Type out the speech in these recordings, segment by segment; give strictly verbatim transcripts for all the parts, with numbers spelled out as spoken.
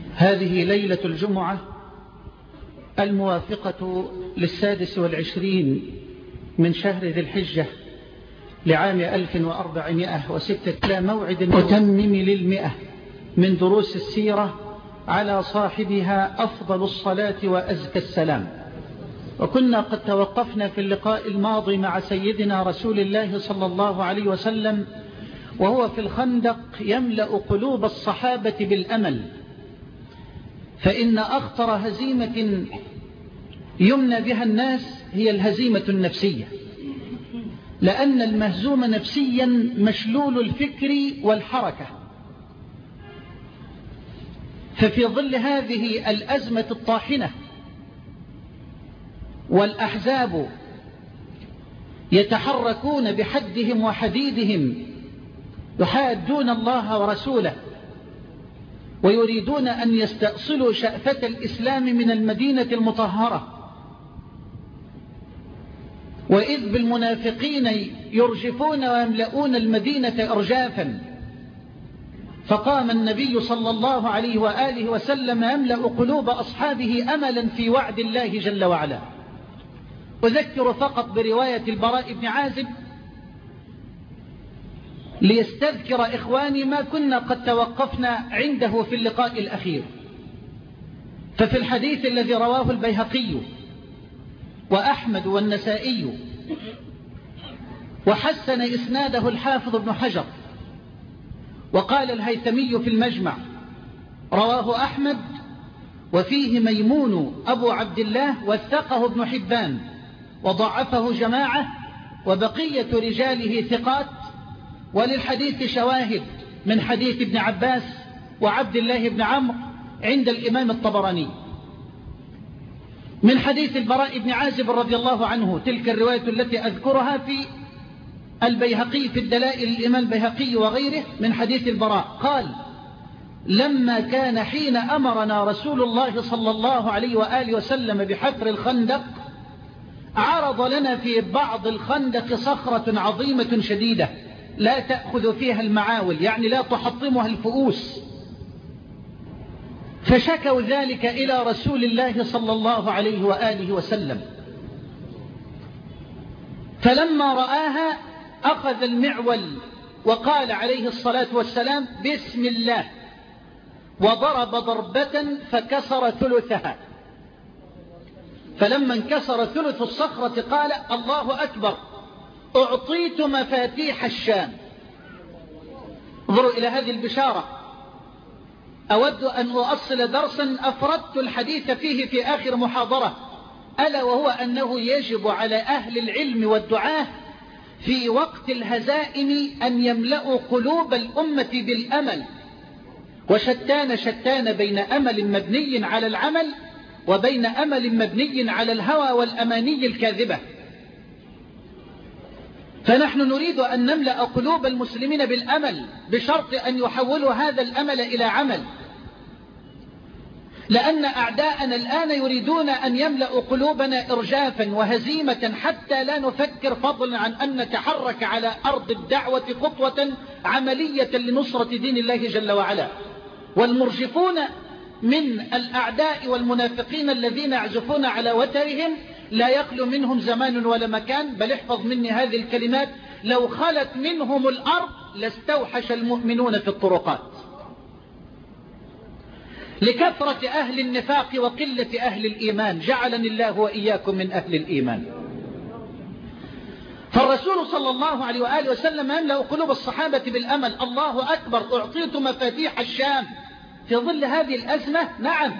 هذه ليلة الجمعة الموافقة للسادس والعشرين من شهر ذي الحجة لعام ألف وأربعمائة وستة إلى موعد متمم للمئة من دروس السيرة على صاحبها أفضل الصلاة وأزكى السلام. وكنا قد توقفنا في اللقاء الماضي مع سيدنا رسول الله صلى الله عليه وسلم وهو في الخندق يملأ قلوب الصحابة بالأمل، فإن أخطر هزيمة يمنى بها الناس هي الهزيمة النفسية، لأن المهزوم نفسيا مشلول الفكر والحركة. ففي ظل هذه الأزمة الطاحنة والأحزاب يتحركون بحدهم وحديدهم يحادون الله ورسوله ويريدون أن يستأصلوا شأفة الإسلام من المدينة المطهرة، وإذ بالمنافقين يرجفون ويملؤون المدينة إرجافا، فقام النبي صلى الله عليه وآله وسلم يملأ قلوب أصحابه أملا في وعد الله جل وعلا. أذكر فقط برواية البراء بن عازب ليستذكر إخواني ما كنا قد توقفنا عنده في اللقاء الأخير. ففي الحديث الذي رواه البيهقي وأحمد والنسائي وحسن إسناده الحافظ ابن حجر وقال الهيثمي في المجمع رواه أحمد وفيه ميمون أبو عبد الله وثقه ابن حبان وضعفه جماعة وبقية رجاله ثقات، وللحديث شواهد من حديث ابن عباس وعبد الله بن عمرو عند الإمام الطبراني. من حديث البراء بن عازب رضي الله عنه تلك الرواية التي أذكرها في البيهقي في الدلائل الإمام البيهقي وغيره من حديث البراء قال: لما كان حين أمرنا رسول الله صلى الله عليه وآله وسلم بحفر الخندق عرض لنا في بعض الخندق صخرة عظيمة شديدة لا تأخذ فيها المعاول، يعني لا تحطمها الفؤوس، فشكوا ذلك إلى رسول الله صلى الله عليه وآله وسلم، فلما رآها أخذ المعول وقال عليه الصلاة والسلام: بسم الله، وضرب ضربة فكسر ثلثها، فلما انكسر ثلث الصخرة قال: الله أكبر، أعطيت مفاتيح الشام. انظروا إلى هذه البشارة. أود أن أؤصل درسا أفردت الحديث فيه في آخر محاضرة، ألا وهو أنه يجب على أهل العلم والدعاة في وقت الهزائم أن يملأوا قلوب الأمة بالأمل، وشتان شتان بين أمل مبني على العمل وبين أمل مبني على الهوى والأماني الكاذبة. فنحن نريد أن نملأ قلوب المسلمين بالأمل بشرط أن يحولوا هذا الأمل إلى عمل، لأن أعداءنا الآن يريدون أن يملأوا قلوبنا إرجافا وهزيمة حتى لا نفكر، فضلا عن أن نتحرك على أرض الدعوة خطوة عملية لنصرة دين الله جل وعلا. والمرجفون من الأعداء والمنافقين الذين يعزفون على وترهم لا يخلو منهم زمان ولا مكان، بل احفظ مني هذه الكلمات: لو خلت منهم الأرض لاستوحش المؤمنون في الطرقات، لكثرة أهل النفاق وقلة أهل الإيمان. جعلني الله وإياكم من أهل الإيمان. فالرسول صلى الله عليه وآله وسلم يملأ قلوب الصحابة بالأمل. الله أكبر، أعطيت مفاتيح الشام. في ظل هذه الأزمة نعم،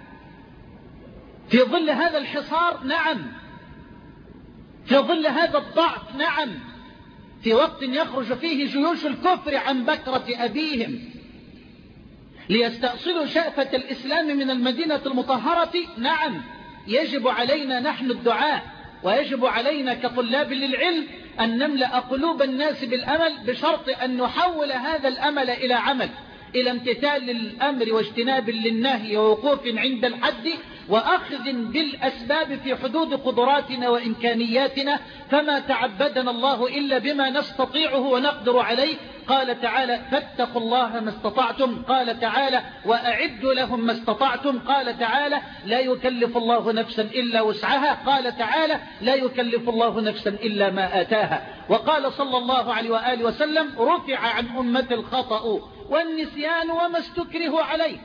في ظل هذا الحصار نعم، في ظل هذا الضعف نعم، في وقت يخرج فيه جيوش الكفر عن بكرة أبيهم ليستأصلوا شأفة الإسلام من المدينة المطهرة نعم، يجب علينا نحن الدعاء ويجب علينا كطلاب للعلم أن نملأ قلوب الناس بالأمل بشرط أن نحول هذا الأمل إلى عمل، إلى امتثال للأمر واجتناب للنهي ووقوف عند الحد وأخذ بالأسباب في حدود قدراتنا وإمكانياتنا، فما تعبدنا الله إلا بما نستطيعه ونقدر عليه، قال تعالى فاتقوا الله ما استطعتم، قال تعالى وأعدوا لهم ما استطعتم، قال تعالى لا يكلف الله نفسا إلا وسعها، قال تعالى لا يكلف الله نفسا إلا ما آتاها. وقال صلى الله عليه وآله وسلم رفع عن أمة الخطأ والنسيان وما استكره عليه.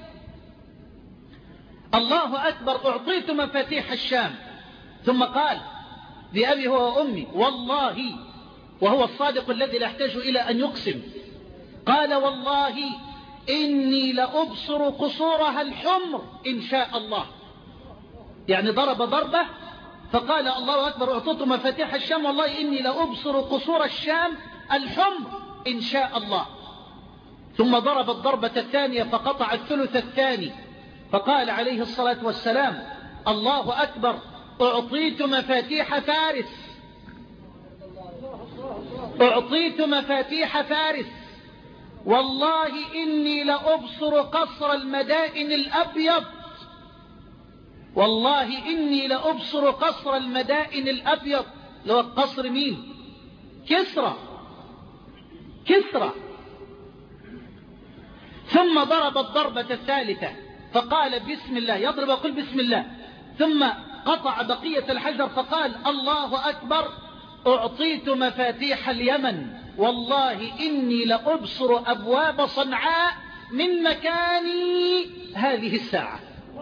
الله أكبر، أعطيت مفاتيح الشام. ثم قال لأبي هو وأمي والله، وهو الصادق الذي لا يحتاج إلى أن يقسم، قال والله إني لأبصر قصورها الحمر إن شاء الله. يعني ضرب ضربة فقال الله أكبر أعطيت مفاتيح الشام والله إني لأبصر قصور الشام الحمر إن شاء الله. ثم ضرب الضربة الثانية فقطع الثلث الثاني، فقال عليه الصلاة والسلام الله أكبر أعطيت مفاتيح فارس، أعطيت مفاتيح فارس والله إني لأبصر قصر المدائن الأبيض، والله إني لأبصر قصر المدائن الأبيض. لو قصر مين؟ كسرى، كسرى. ثم ضرب الضربة الثالثة فقال بسم الله، يضرب ويقول بسم الله، ثم قطع بقية الحجر فقال الله أكبر أعطيت مفاتيح اليمن والله إني لأبصر أبواب صنعاء من مكاني هذه الساعة.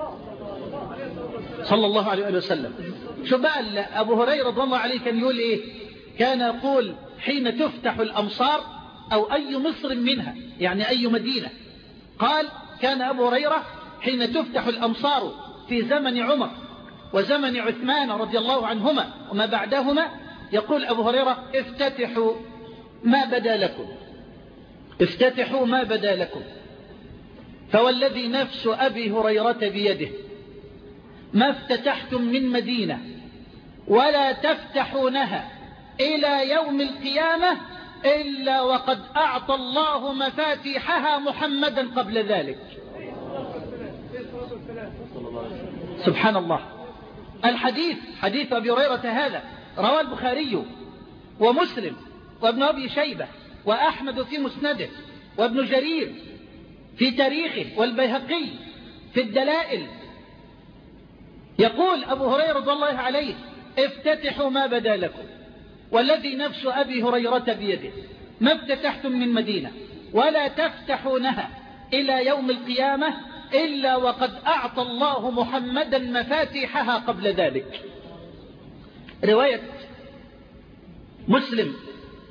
صلى الله عليه وسلم. شو بقى أبو هريرة رضي الله عليه كان يقول إيه؟ كان يقول حين تفتح الأمصار أو أي مصر منها، يعني أي مدينة، قال كان أبو هريرة حين تفتح الأمصار في زمن عمر وزمن عثمان رضي الله عنهما وما بعدهما، يقول أبو هريرة افتتحوا ما بدا لكم، افتتحوا ما بدا لكم، فوالذي نفس أبي هريرة بيده ما افتتحتم من مدينة ولا تفتحونها إلى يوم القيامة إلا وقد أعطى الله مفاتيحها محمدا قبل ذلك. سبحان الله. الحديث حديث أبي هريرة هذا رواه البخاري ومسلم وابن أبي شيبة وأحمد في مسنده وابن جرير في تاريخه والبيهقي في الدلائل. يقول أبو هريرة رضي الله عليه افتتحوا ما بدا لكم والذي نفس أبي هريرة بيده ما افتتحتم من مدينة ولا تفتحونها إلى يوم القيامة إلا وقد أعطى الله محمدا مفاتيحها قبل ذلك. رواية مسلم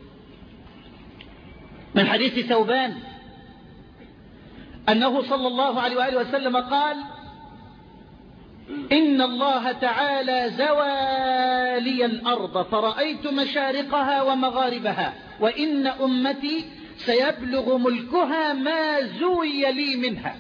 من حديث ثوبان أنه صلى الله عليه وآله وسلم قال إن الله تعالى زوى لي الأرض فرأيت مشارقها ومغاربها وإن أمتي سيبلغ ملكها ما زوي لي منها.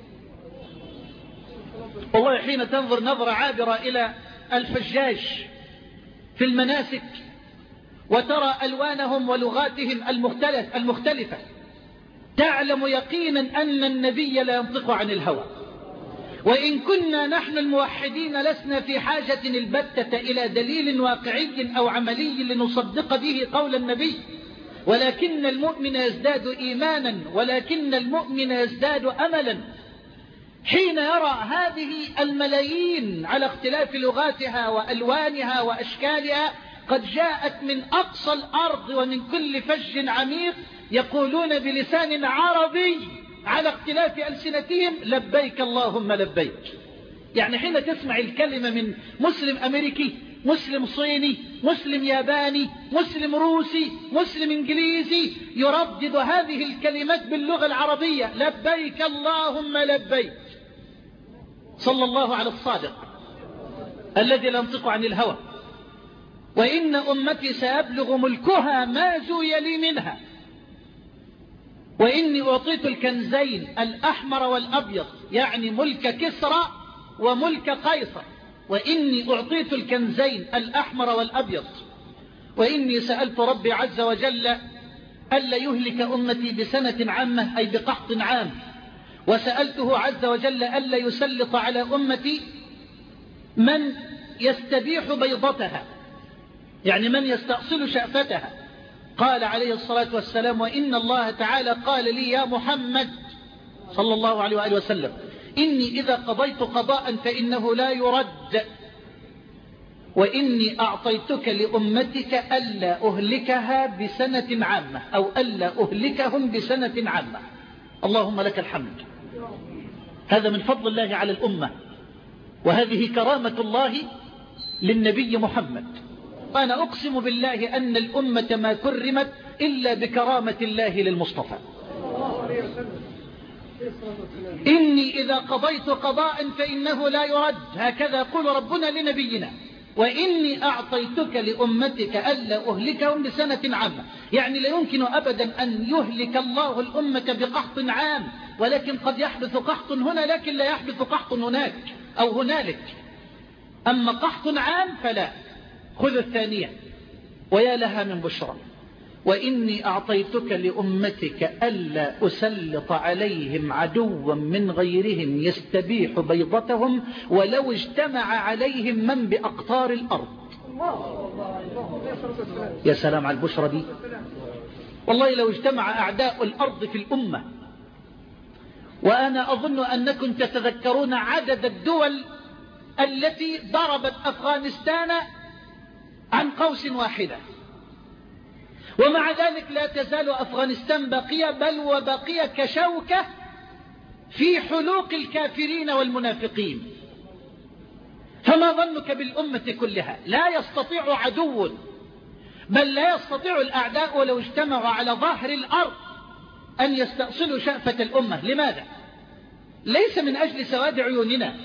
والله حين تنظر نظرة عابرة إلى الحجاج في المناسك وترى ألوانهم ولغاتهم المختلف المختلفة تعلم يقينا أن النبي لا ينطق عن الهوى. وإن كنا نحن الموحدين لسنا في حاجة البتة إلى دليل واقعي أو عملي لنصدق به قول النبي، ولكن المؤمن يزداد إيمانا ولكن المؤمن يزداد أملا حين يرى هذه الملايين على اختلاف لغاتها وألوانها وأشكالها قد جاءت من أقصى الأرض ومن كل فج عميق يقولون بلسان عربي على اختلاف ألسنتهم لبيك اللهم لبيك. يعني حين تسمع الكلمة من مسلم أمريكي، مسلم صيني، مسلم ياباني، مسلم روسي، مسلم إنجليزي يردد هذه الكلمات باللغة العربية لبيك اللهم لبيك. صلى الله على الصادق الذي لا ينطق عن الهوى. وإن أمتي سيبلغ ملكها ما زوي لي منها وإني أعطيت الكنزين الأحمر والأبيض، يعني ملك كسرى وملك قيصر. وإني أعطيت الكنزين الأحمر والأبيض وإني سألت ربي عز وجل ألا يهلك أمتي بسنة عامة أي بقحط عام، وسألته عز وجل ألا يسلط على أمتي من يستبيح بيضتها، يعني من يستأصل شأفتها قال عليه الصلاة والسلام: وإن الله تعالى قال لي يا محمد صلى الله عليه وآله وسلم: إني إذا قضيت قضاء فإنه لا يرد، وإني أعطيتك لأمتك ألا أهلكها بسنة عامة، أو ألا أهلكهم بسنة عامة. اللهم لك الحمد. هذا من فضل الله على الأمة، وهذه كرامة الله للنبي محمد. وأنا أقسم بالله أن الأمة ما كرمت إلا بكرامة الله للمصطفى. إني إذا قضيت قضاء فإنه لا يرد، هكذا يقول ربنا لنبينا: وإني أعطيتك لأمتك ألا أهلكهم بسنة عامة. يعني لا يمكن أبدا أن يهلك الله الأمة بقحط عام، ولكن قد يحدث قحط هنا لكن لا يحدث قحط هناك أو هنالك. أما قحط عام فلا. خذ الثانية: ويا لها من بشرى: وإني أعطيتك لأمتك ألا أسلط عليهم عدوا من غيرهم يستبيح بيضتهم ولو اجتمع عليهم من بأقطار الأرض. يا سلام على البشرى دي. والله لو اجتمع أعداء الأرض في الأمة، وأنا أظن أنكم تتذكرون عدد الدول التي ضربت أفغانستان عن قوس واحدة، ومع ذلك لا تزال أفغانستان باقية، بل وباقية كشوكة في حلوق الكافرين والمنافقين. فما ظنك بالأمة كلها؟ لا يستطيع عدو، بل لا يستطيع الأعداء ولو اجتمعوا على ظهر الأرض أن يستأصلوا شأفة الأمة. لماذا؟ ليس من أجل سواد عيوننا،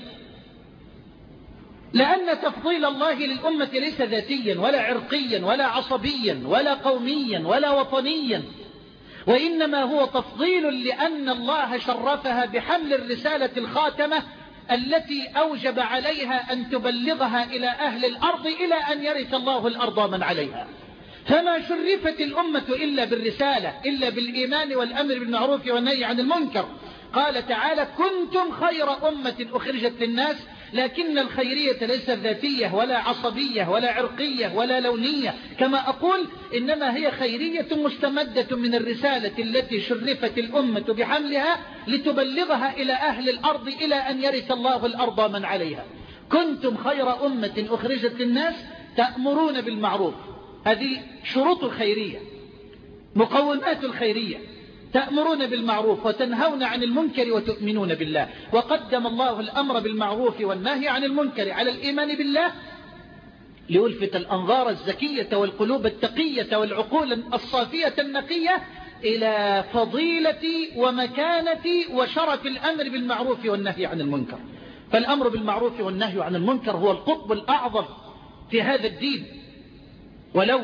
لأن تفضيل الله للأمة ليس ذاتيا ولا عرقيا ولا عصبيا ولا قوميا ولا وطنيا، وإنما هو تفضيل لأن الله شرفها بحمل الرسالة الخاتمة التي أوجب عليها أن تبلغها إلى أهل الأرض إلى أن يرث الله الأرض من عليها. فما شرفت الأمة إلا بالرسالة، إلا بالإيمان والأمر بالمعروف والنهي عن المنكر. قال تعالى: كنتم خير أمة أخرجت للناس. لكن الخيرية ليست ذاتية ولا عصبية ولا عرقية ولا لونية كما أقول، إنما هي خيرية مستمدة من الرسالة التي شرفت الأمة بحملها لتبلغها إلى أهل الأرض إلى أن يرث الله الأرض من عليها. كنتم خير أمة أخرجت للناس تأمرون بالمعروف. هذه شروط الخيرية، مقومات الخيرية: تأمرون بالمعروف وتنهون عن المنكر وتؤمنون بالله. وقدم الله الأمر بالمعروف والنهي عن المنكر على الإيمان بالله ليلفت الأنظار الزكية والقلوب التقية والعقول الصافية النقية إلى فضيلة ومكانة وشرف الأمر بالمعروف والنهي عن المنكر. فالأمر بالمعروف والنهي عن المنكر هو القطب الأعظم في هذا الدين، ولو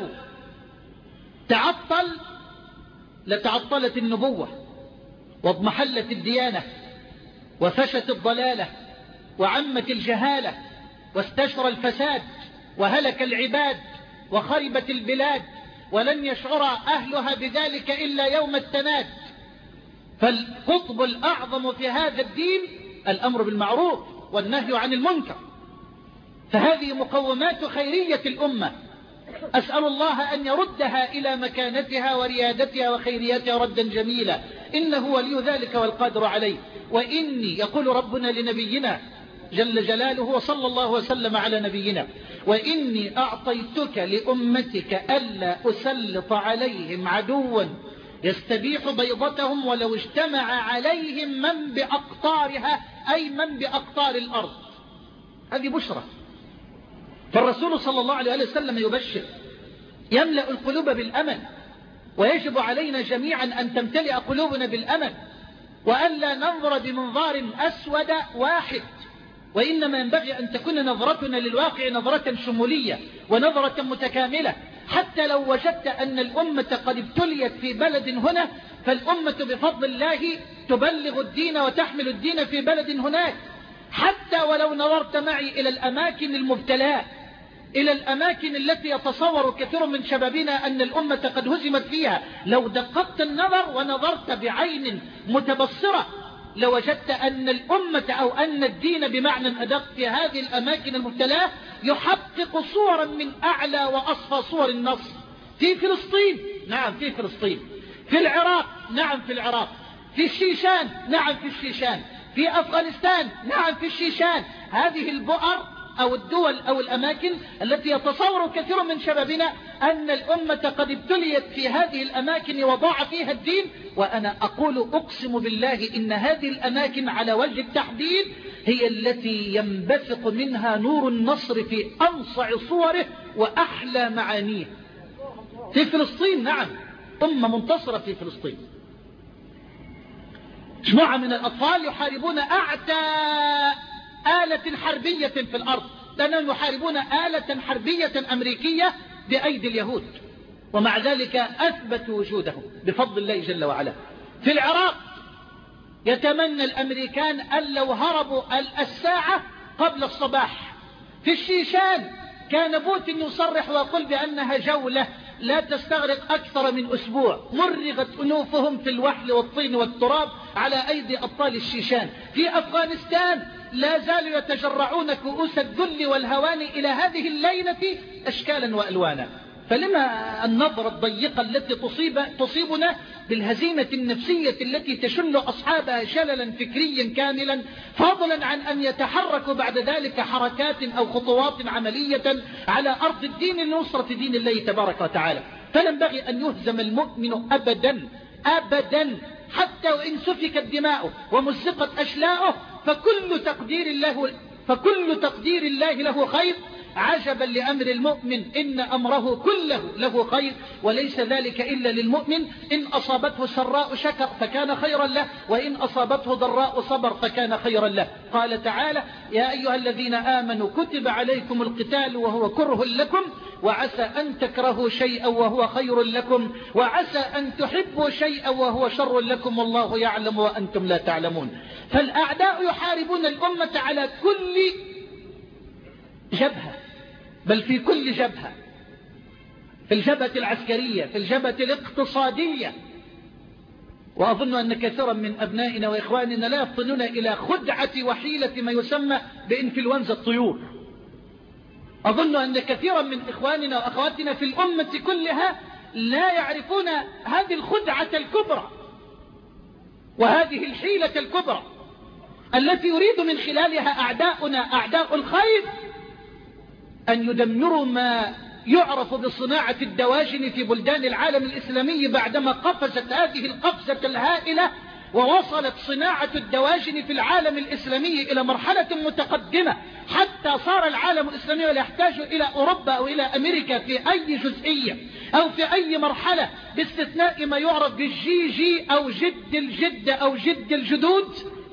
تعطل لتعطلت النبوة واضمحلت الديانة وفشت الضلالة وعمت الجهالة واستشرى الفساد وهلك العباد وخربت البلاد، ولن يشعر أهلها بذلك إلا يوم التناد. فالقطب الأعظم في هذا الدين الأمر بالمعروف والنهي عن المنكر، فهذه مقومات خيرية الأمة. أسأل الله أن يردها إلى مكانتها وريادتها وخيريتها ردا جميلا، إنه ولي ذلك والقادر عليه. وإني، يقول ربنا لنبينا جل جلاله وصلى الله وسلم على نبينا: وإني أعطيتك لأمتك ألا أسلط عليهم عدوا يستبيح بيضتهم ولو اجتمع عليهم من بأقطارها، أي من بأقطار الأرض. هذه بشرى. فالرسول صلى الله عليه وسلم يبشر، يملأ القلوب بالأمل، ويجب علينا جميعا أن تمتلئ قلوبنا بالأمل، وأن لا ننظر بمنظار أسود واحد، وإنما ينبغي أن تكون نظرتنا للواقع نظرة شمولية ونظرة متكاملة. حتى لو وجدت أن الأمة قد ابتليت في بلد هنا، فالأمة بفضل الله تبلغ الدين وتحمل الدين في بلد هناك. حتى ولو نظرت معي إلى الأماكن المبتلاة، إلى الأماكن التي يتصور كثير من شبابنا أن الأمة قد هزمت فيها، لو دققت النظر ونظرت بعين متبصرة لوجدت أن الأمة أو أن الدين بمعنى أدق في هذه الأماكن المبتلاة يحقق صورا من أعلى وأصفى صور النصر. في فلسطين نعم في فلسطين، في العراق نعم في العراق، في الشيشان نعم في الشيشان، في أفغانستان نعم في الشيشان. هذه البؤر أو الدول أو الأماكن التي يتصور كثير من شبابنا أن الأمة قد ابتليت في هذه الأماكن وضاع فيها الدين، وأنا أقول أقسم بالله إن هذه الأماكن على وجه التحديد هي التي ينبثق منها نور النصر في أنصع صوره وأحلى معانيه. في فلسطين نعم أمة منتصرة في فلسطين، جماعة من الأطفال يحاربون أعتى آلة حربية في الأرض، لأنهم يحاربون آلة حربية أمريكية بأيدي اليهود، ومع ذلك أثبتوا وجودهم بفضل الله جل وعلا. في العراق يتمنى الأمريكان أن لو هربوا الساعة قبل الصباح. في الشيشان كان بوتين يصرح ويقول بأنها جولة لا تستغرق أكثر من أسبوع، مرغت أنوفهم في الوحل والطين والتراب على أيدي أبطال الشيشان. في أفغانستان لا زالوا يتجرعون كؤوس الذل والهوان إلى هذه الليلة أشكالا وألوانا. فلما النظرة الضيقة التي تصيب تصيبنا بالهزيمة النفسية التي تشل أصحابها شللا فكريا كاملا، فضلا عن أن يتحركوا بعد ذلك حركات أو خطوات عملية على أرض الدين لنصرة دين الله تبارك وتعالى. فينبغي أن يهزم المؤمن أبدا أبدا، حتى وإن سفكت دماؤه ومزقت أشلاؤه، فكل تقدير الله فكل تقدير الله له خير. عجبا لأمر المؤمن إن أمره كله له خير، وليس ذلك إلا للمؤمن. إن أصابته سراء شكر فكان خيرا له، وإن أصابته ضراء صبر فكان خيرا له. قال تعالى: يا أيها الذين آمنوا كتب عليكم القتال وهو كره لكم وعسى أن تكرهوا شيئا وهو خير لكم وعسى أن تحبوا شيئا وهو شر لكم والله يعلم وأنتم لا تعلمون. فالأعداء يحاربون الأمة على كل جبهة، بل في كل جبهة، في الجبهة العسكرية، في الجبهة الاقتصادية. وأظن أن كثيرا من أبنائنا وإخواننا لا يفطنون إلى خدعة وحيلة ما يسمى بإنفلونزا الطيور. أظن أن كثيرا من إخواننا وأخواتنا في الأمة كلها لا يعرفون هذه الخدعة الكبرى وهذه الحيلة الكبرى التي يريد من خلالها أعداؤنا أعداء الخير أن يدمروا ما يعرف بصناعة الدواجن في بلدان العالم الإسلامي، بعدما قفزت هذه القفزة الهائلة ووصلت صناعة الدواجن في العالم الإسلامي إلى مرحلة متقدمة، حتى صار العالم الإسلامي لا يحتاج إلى أوروبا أو إلى أمريكا في أي جزئية أو في أي مرحلة، باستثناء ما يعرف بالجي جي أو جد الجد أو جد الجدود،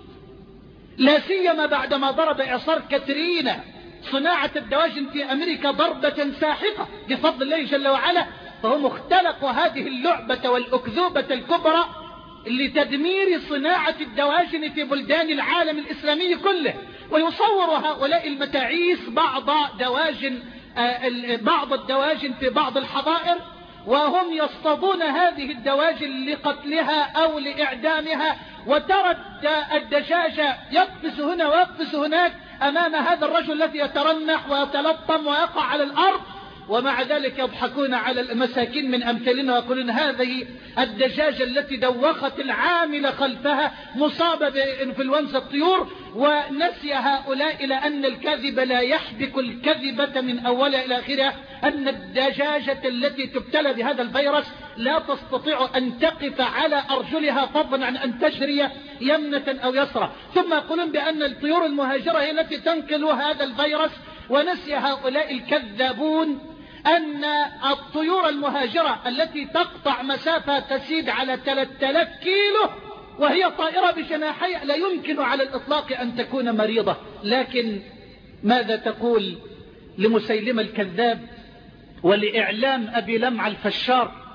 لا سيما بعدما ضرب إعصار كاترينا صناعة الدواجن في أمريكا ضربة ساحقة بفضل الله جل وعلا. فهم اختلقوا هذه اللعبة والأكذوبة الكبرى لتدمير صناعة الدواجن في بلدان العالم الإسلامي كله. ويصور هؤلاء المتاعيس بعض دواجن بعض الدواجن في بعض الحظائر، وهم يصطادون هذه الدواجن لقتلها أو لإعدامها، وترى الدجاجة يقفز هنا ويقفز هناك أمام هذا الرجل الذي يترنح ويتلطم ويقع على الأرض، ومع ذلك يضحكون على المساكين من أمثالنا ويقولون هذه الدجاجة التي دوخت العامل خلفها مصابة بإنفلونزا الطيور. ونسي هؤلاء إلى أن الكذب لا يحبك الكذبة من أولها إلى آخرها، أن الدجاجة التي تبتلى بهذا الفيروس لا تستطيع أن تقف على أرجلها فضلا عن أن تجري يمنة أو يسرى. ثم يقولون بأن الطيور المهاجرة هي التي تنقل هذا الفيروس. ونسي هؤلاء الكذابون أن الطيور المهاجرة التي تقطع مسافة تزيد على ثلاثة آلاف كيلو وهي طائرة بجناحي لا يمكن على الإطلاق أن تكون مريضة. لكن ماذا تقول لمسيلمة الكذاب ولإعلام أبي لمع الفشار؟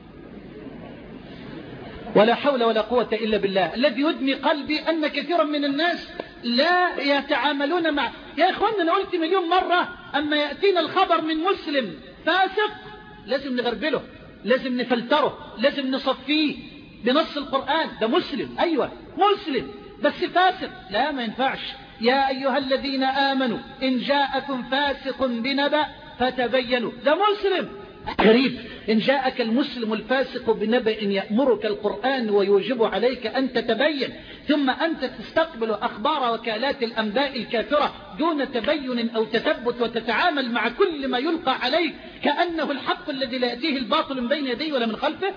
ولا حول ولا قوة إلا بالله. الذي يدمي قلبي أن كثيرا من الناس لا يتعاملون مع. يا إخواننا أنا قلت مليون مرة، أما يأتينا الخبر من مسلم فاسق لازم نغربله، لازم نفلتره، لازم نصفيه بنص القرآن. ده مسلم، أيوة مسلم، بس فاسق لا، ما ينفعش. يا أيها الذين آمنوا إن جاءكم فاسق بنبأ فتبينوا. ده مسلم، غريب. إن جاءك المسلم الفاسق بنبأ يأمرك القرآن ويوجب عليك أن تتبين، ثم أنت تستقبل أخبار وكالات الأنباء الكافرة دون تبين أو تثبت، وتتعامل مع كل ما يلقى عليك كأنه الحق الذي لا يأتيه الباطل من بين يديه ولا من خلفه.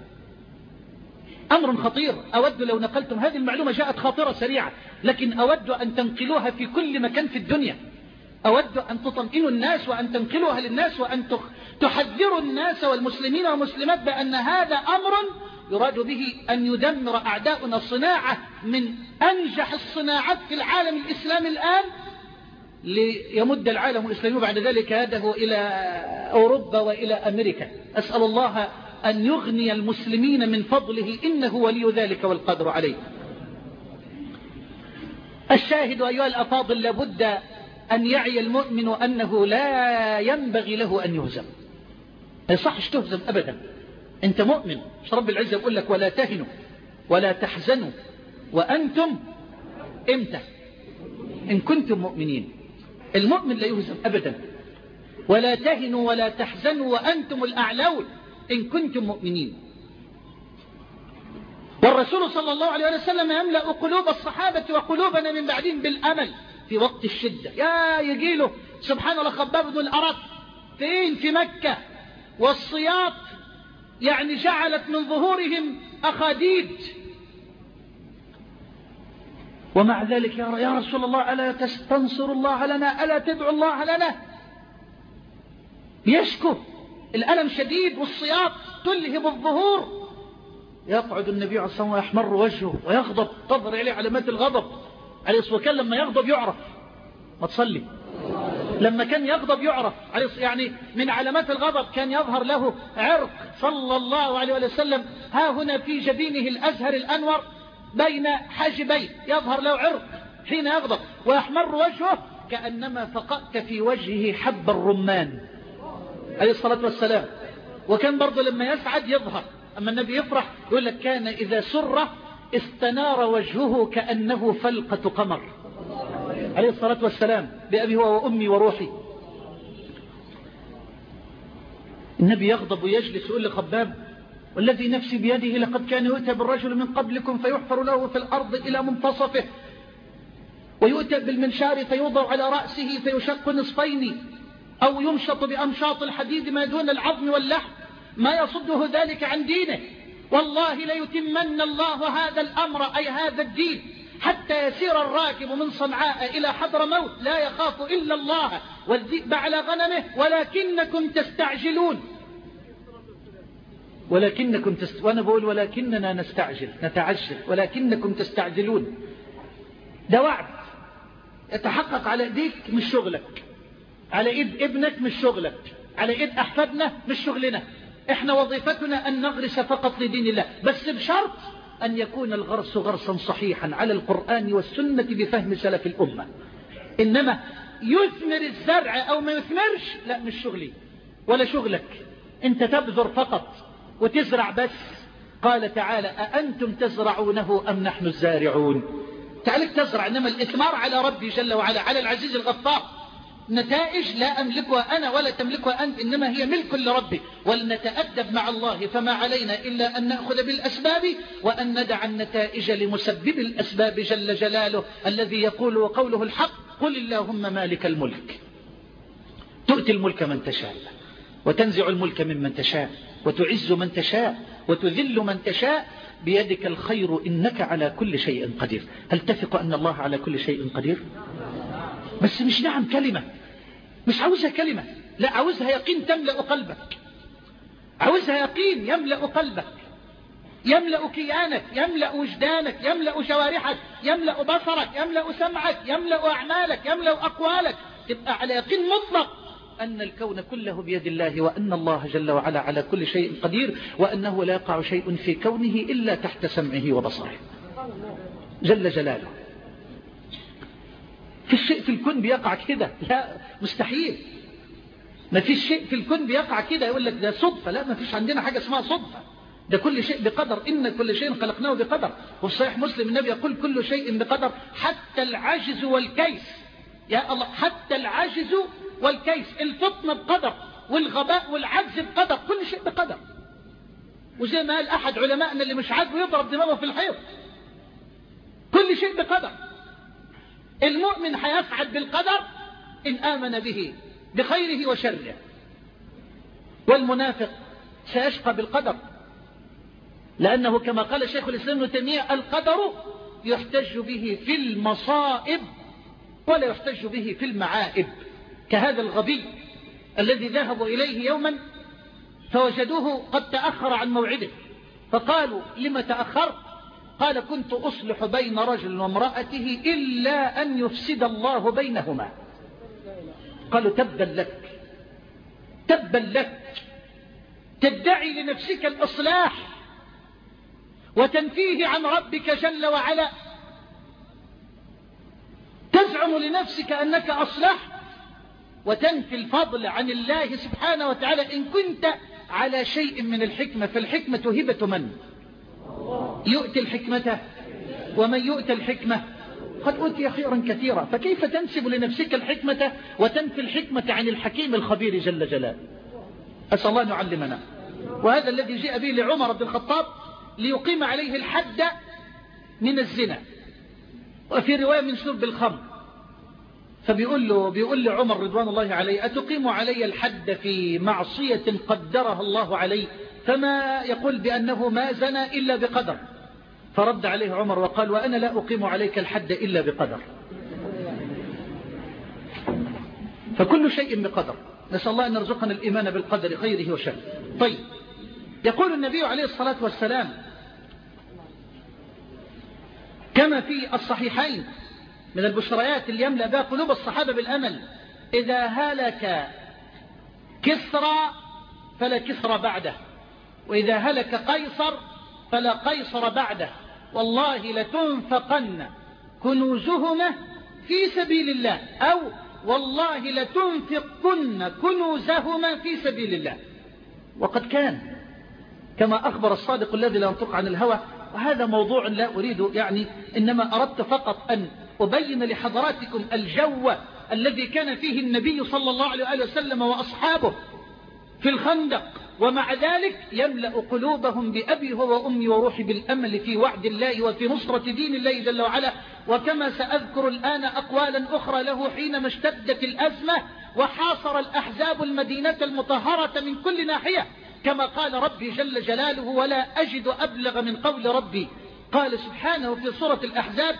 أمر خطير. أود لو نقلتم هذه المعلومة، جاءت خاطرة سريعة، لكن أود أن تنقلوها في كل مكان في الدنيا. أود أن تطمئنوا الناس وأن تنقلوها للناس وأن تحذروا الناس والمسلمين والمسلمات بأن هذا أمر يراد به أن يدمر أعداؤنا صناعة من أنجح الصناعات في العالم الإسلامي الآن، ليمد العالم الإسلامي بعد ذلك يده إلى أوروبا وإلى أمريكا. أسأل الله أن يغني المسلمين من فضله، إنه ولي ذلك والقدر عليه. الشاهد أيها الأفاضل، لابد أن يعي المؤمن أنه لا ينبغي له أن يهزم. ما يصحش تهزم أبدا. أنت مؤمن، مش رب العزة يقول لك ولا تهنوا ولا تحزنوا وأنتم إمتى؟ إن كنتم مؤمنين. المؤمن لا يهزم أبدا. ولا تهنوا ولا تحزنوا وأنتم الأعلون إن كنتم مؤمنين. والرسول صلى الله عليه وسلم يملأ قلوب الصحابة وقلوبنا من بعدهم بالأمل في وقت الشدة. يا يجيله سبحان الله خباب بن الأرت فين؟ في مكة، والصياط يعني جعلت من ظهورهم أخاديد، ومع ذلك يا رسول الله ألا تستنصر الله لنا، ألا تدعو الله لنا؟ يشكو الألم شديد والصياط تلهب الظهور. يقعد النبي عليه الصلاة والسلام ويحمر وجهه ويغضب، تظهر عليه علامات الغضب عليه الصلاة والسلام. لما يغضب يعرف. ما تصلي. لما كان يغضب يعرف، يعني من علامات الغضب كان يظهر له عرق صلى الله عليه وسلم ها هنا في جبينه الأزهر الأنور بين حاجبيه، يظهر له عرق حين يغضب ويحمر وجهه كأنما فقأت في وجهه حب الرمان عليه الصلاة والسلام. وكان برضه لما يسعد يظهر. أما النبي يفرح يقول لك كان إذا سر استنار وجهه كأنه فلقة قمر عليه الصلاة والسلام، بأبي هو وأمي وروحي. النبي يغضب ويجلس يقول لخباب والذي نفسي بيده لقد كان يؤتى بالرجل من قبلكم فيحفر له في الأرض إلى منتصفه، ويؤتى بالمنشار فيوضع على رأسه فيشق نصفين، أو يمشط بأمشاط الحديد ما دون العظم واللحم، ما يصده ذلك عن دينه. والله ليتمن الله هذا الأمر أي هذا الدين حتى يسير الراكب من صنعاء إلى حضر موت لا يخاف إلا الله والذئب على غنمه، ولكنكم تستعجلون. ولكنكم تست... وأنا بقول ولكننا نستعجل نتعجل، ولكنكم تستعجلون. ده وعد يتحقق على ايديك مش شغلك، على ايد ابنك مش شغلك، على ايد احفادنا مش شغلنا. احنا وظيفتنا ان نغرس فقط لدين الله، بس بشرط ان يكون الغرس غرسا صحيحا على القرآن والسنة بفهم سلف الامة. انما يثمر الزرع او ما يثمرش لا مش شغلي ولا شغلك، انت تبذر فقط وتزرع بس. قال تعالى أأنتم تزرعونه أم نحن الزارعون؟ تعالك تزرع، إنما الإثمار على ربي جل وعلا، على العزيز الغفار. نتائج لا أملكها أنا ولا تملكها أنت، إنما هي ملك لربي. ولنتأدب مع الله، فما علينا إلا أن نأخذ بالأسباب وأن ندع النتائج لمسبب الأسباب جل جلاله، الذي يقول وقوله الحق قل اللهم مالك الملك تؤتي الملك من تشاء وتنزع الملك ممن تشاء وتعز من تشاء وتذل من تشاء بيدك الخير إنك على كل شيء قدير. هل تثق أن الله على كل شيء قدير؟ بس مش نعم كلمة، مش عاوزها كلمة، لا عاوزها يقين تملأ قلبك، عاوزها يقين يملأ قلبك، يملأ كيانك، يملأ وجدانك، يملأ جوارحك، يملأ بصرك، يملأ سمعك، يملأ أعمالك، يملأ أقوالك. تبقى على يقين مطلق أن الكون كله بيد الله، وأن الله جل وعلا على كل شيء قدير، وأنه لا يقع شيء في كونه إلا تحت سمعه وبصره جل جلاله. في الشيء في الكون بيقع كده؟ لا مستحيل. ما فيش شيء في الكون بيقع كده يقول لك ده صدفة، لا ما فيش عندنا حاجة اسمها صدفة، ده كل شيء بقدر، إن كل شيء خلقناه بقدر. وفي صحيح مسلم النبي يقول كل شيء بقدر حتى العجز والكيس. يا الله، حتى العجز والكيس، الفطن بقدر والغباء والعجز بقدر، كل شيء بقدر. وزي ما قال أحد علمائنا اللي مش عاجبه يضرب دماغه في الحيط، كل شيء بقدر. المؤمن هيسعد بالقدر إن آمن به بخيره وشره، والمنافق سيشقى بالقدر، لأنه كما قال شيخ الإسلام ابن تيمية القدر يحتج به في المصائب ولا يحتج به في المعائب، كهذا الغبي الذي ذهبوا إليه يوما فوجدوه قد تأخر عن موعده، فقالوا لما تأخر؟ قال كنت أصلح بين رجل وامرأته إلا أن يفسد الله بينهما. قالوا تبا لك، تبا لك، تدعي لنفسك الإصلاح وتنفيه عن ربك جل وعلا، تزعم لنفسك أنك أصلحت وتنفي الفضل عن الله سبحانه وتعالى. إن كنت على شيء من الحكمة فالحكمة هبة من يؤتي الحكمة، ومن يؤتى الحكمة قد أوتي خيرا كثيرا، فكيف تنسب لنفسك الحكمة وتنفي الحكمة عن الحكيم الخبير جل جلاله؟ أسأل الله أن يعلمنا. وهذا الذي جاء به لعمر بن الخطاب ليقيم عليه الحد من الزنا، وفي رواية من شرب الخمر، فبيقول له بيقول لعمر رضوان الله عليه أتقيم علي الحد في معصية قدرها الله علي؟ فما يقول بأنه ما زنى إلا بقدر. فرد عليه عمر وقال وأنا لا أقيم عليك الحد إلا بقدر. فكل شيء بقدر. نسأل الله أن يرزقنا الإيمان بالقدر خيره وشره. طيب، يقول النبي عليه الصلاة والسلام كما في الصحيحين من البشريات اللي يملأ بها قلوب الصحابة بالأمل: إذا هلك كسرى فلا كسرى بعده، وإذا هلك قيصر فلا قيصر بعده، والله لتنفقن كنوزهما في سبيل الله، أو والله لتنفقن كنوزهما في سبيل الله. وقد كان كما أخبر الصادق الذي لا ينطق عن الهوى. وهذا موضوع لا أريد يعني، إنما أردت فقط أن أبين لحضراتكم الجو الذي كان فيه النبي صلى الله عليه وسلم وأصحابه في الخندق، ومع ذلك يملأ قلوبهم بأبي هو وأمي وروحي بالأمل في وعد الله وفي نصرة دين الله جل وعلا. وكما سأذكر الآن أقوالا أخرى له حينما اشتدت الأزمة وحاصر الأحزاب المدينة المطهرة من كل ناحية، كما قال ربي جل جلاله: ولا أجد أبلغ من قول ربي. قال سبحانه في سورة الأحزاب: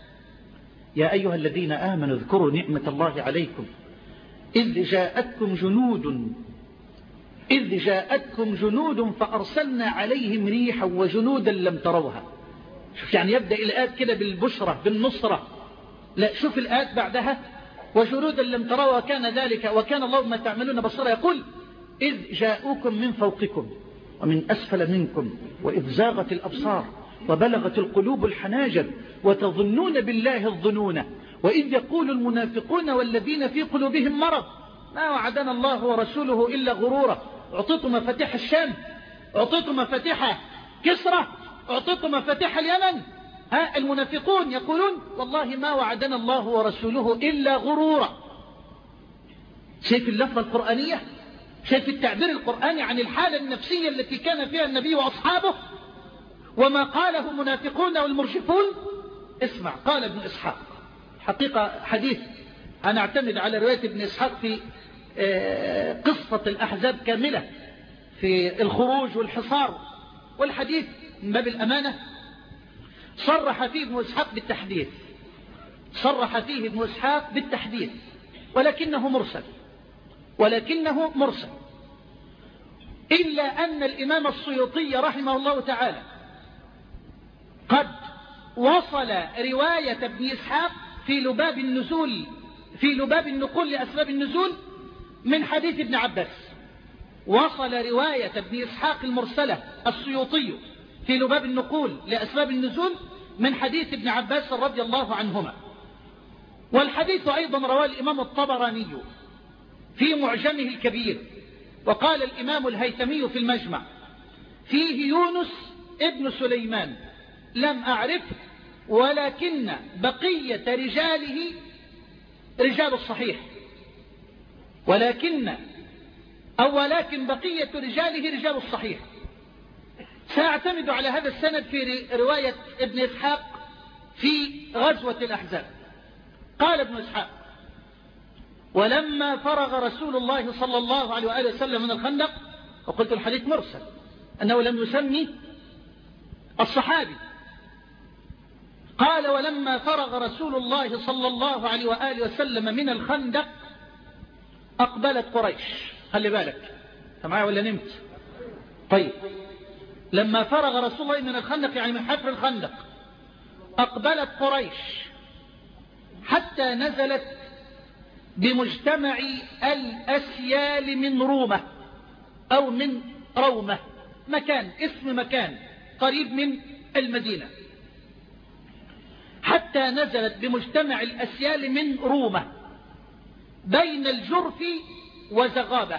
يا أيها الذين آمنوا اذكروا نعمة الله عليكم إذ جاءتكم جنود إذ جاءتكم جنود فأرسلنا عليهم ريحا وجنودا لم تروها. شوف يعني يبدأ الآيات كده بالبشرة بالنصرة، لا شوف الآيات بعدها: وجنودا لم تروها وكان ذلك وكان الله ما تعملون بصيرا. يقول: إذ جاءوكم من فوقكم ومن أسفل منكم وإذ زاغت الأبصار وبلغت القلوب الحناجر وتظنون بالله الظنون وإذ يقول المنافقون والذين في قلوبهم مرض ما وعدنا الله ورسوله إلا غرورا. أعطيت مفاتيح الشام، أعطيت مفاتيح كسرى، أعطيت مفاتيح اليمن. ها المنافقون يقولون والله ما وعدنا الله ورسوله إلا غرورا. شايف اللفظة القرآنية، شايف التعبير القرآني عن الحالة النفسية التي كان فيها النبي وأصحابه وما قاله المنافقون والمرجفون. اسمع، قال ابن إسحاق، حقيقة حديث أنا أعتمد على رواية ابن إسحاق في قصة الأحزاب كاملة في الخروج والحصار، والحديث من باب الأمانة صرح فيه ابن إسحاق بالتحديث، صرح فيه ابن إسحاق بالتحديث، ولكنه مرسل ولكنه مرسل إلا أن الإمام السيوطي رحمه الله تعالى قد وصل رواية ابن إسحاق في لباب النزول في لباب النقول لأسباب النزول من حديث ابن عباس. وصل رواية ابن إسحاق المرسلة السيوطي في لباب النقول لأسباب النزول من حديث ابن عباس رضي الله عنهما. والحديث أيضا رواه الإمام الطبراني في معجمه الكبير، وقال الإمام الهيثمي في المجمع: فيه يونس ابن سليمان لم أعرفه، ولكن بقية رجاله رجال الصحيح، ولكن أو ولكن بقية رجاله رجال الصحيح. سأعتمد على هذا السند في رواية ابن إسحاق في غزوة الأحزاب. قال ابن إسحاق: ولما فرغ رسول الله صلى الله عليه وآله وسلم من الخندق، وقلت الحديث مرسل أنه لم يسمي الصحابي، قال: ولما فرغ رسول الله صلى الله عليه وآله وسلم من الخندق أقبلت قريش. خلي بالك معايا ولا نمت؟ طيب، لما فرغ رسول الله من الخندق يعني من حفر الخندق أقبلت قريش حتى نزلت بمجتمع الأسيال من رومة أو من رومة، مكان اسم مكان قريب من المدينة، حتى نزلت بمجتمع الأسيال من رومة بين الجرف وزغابة،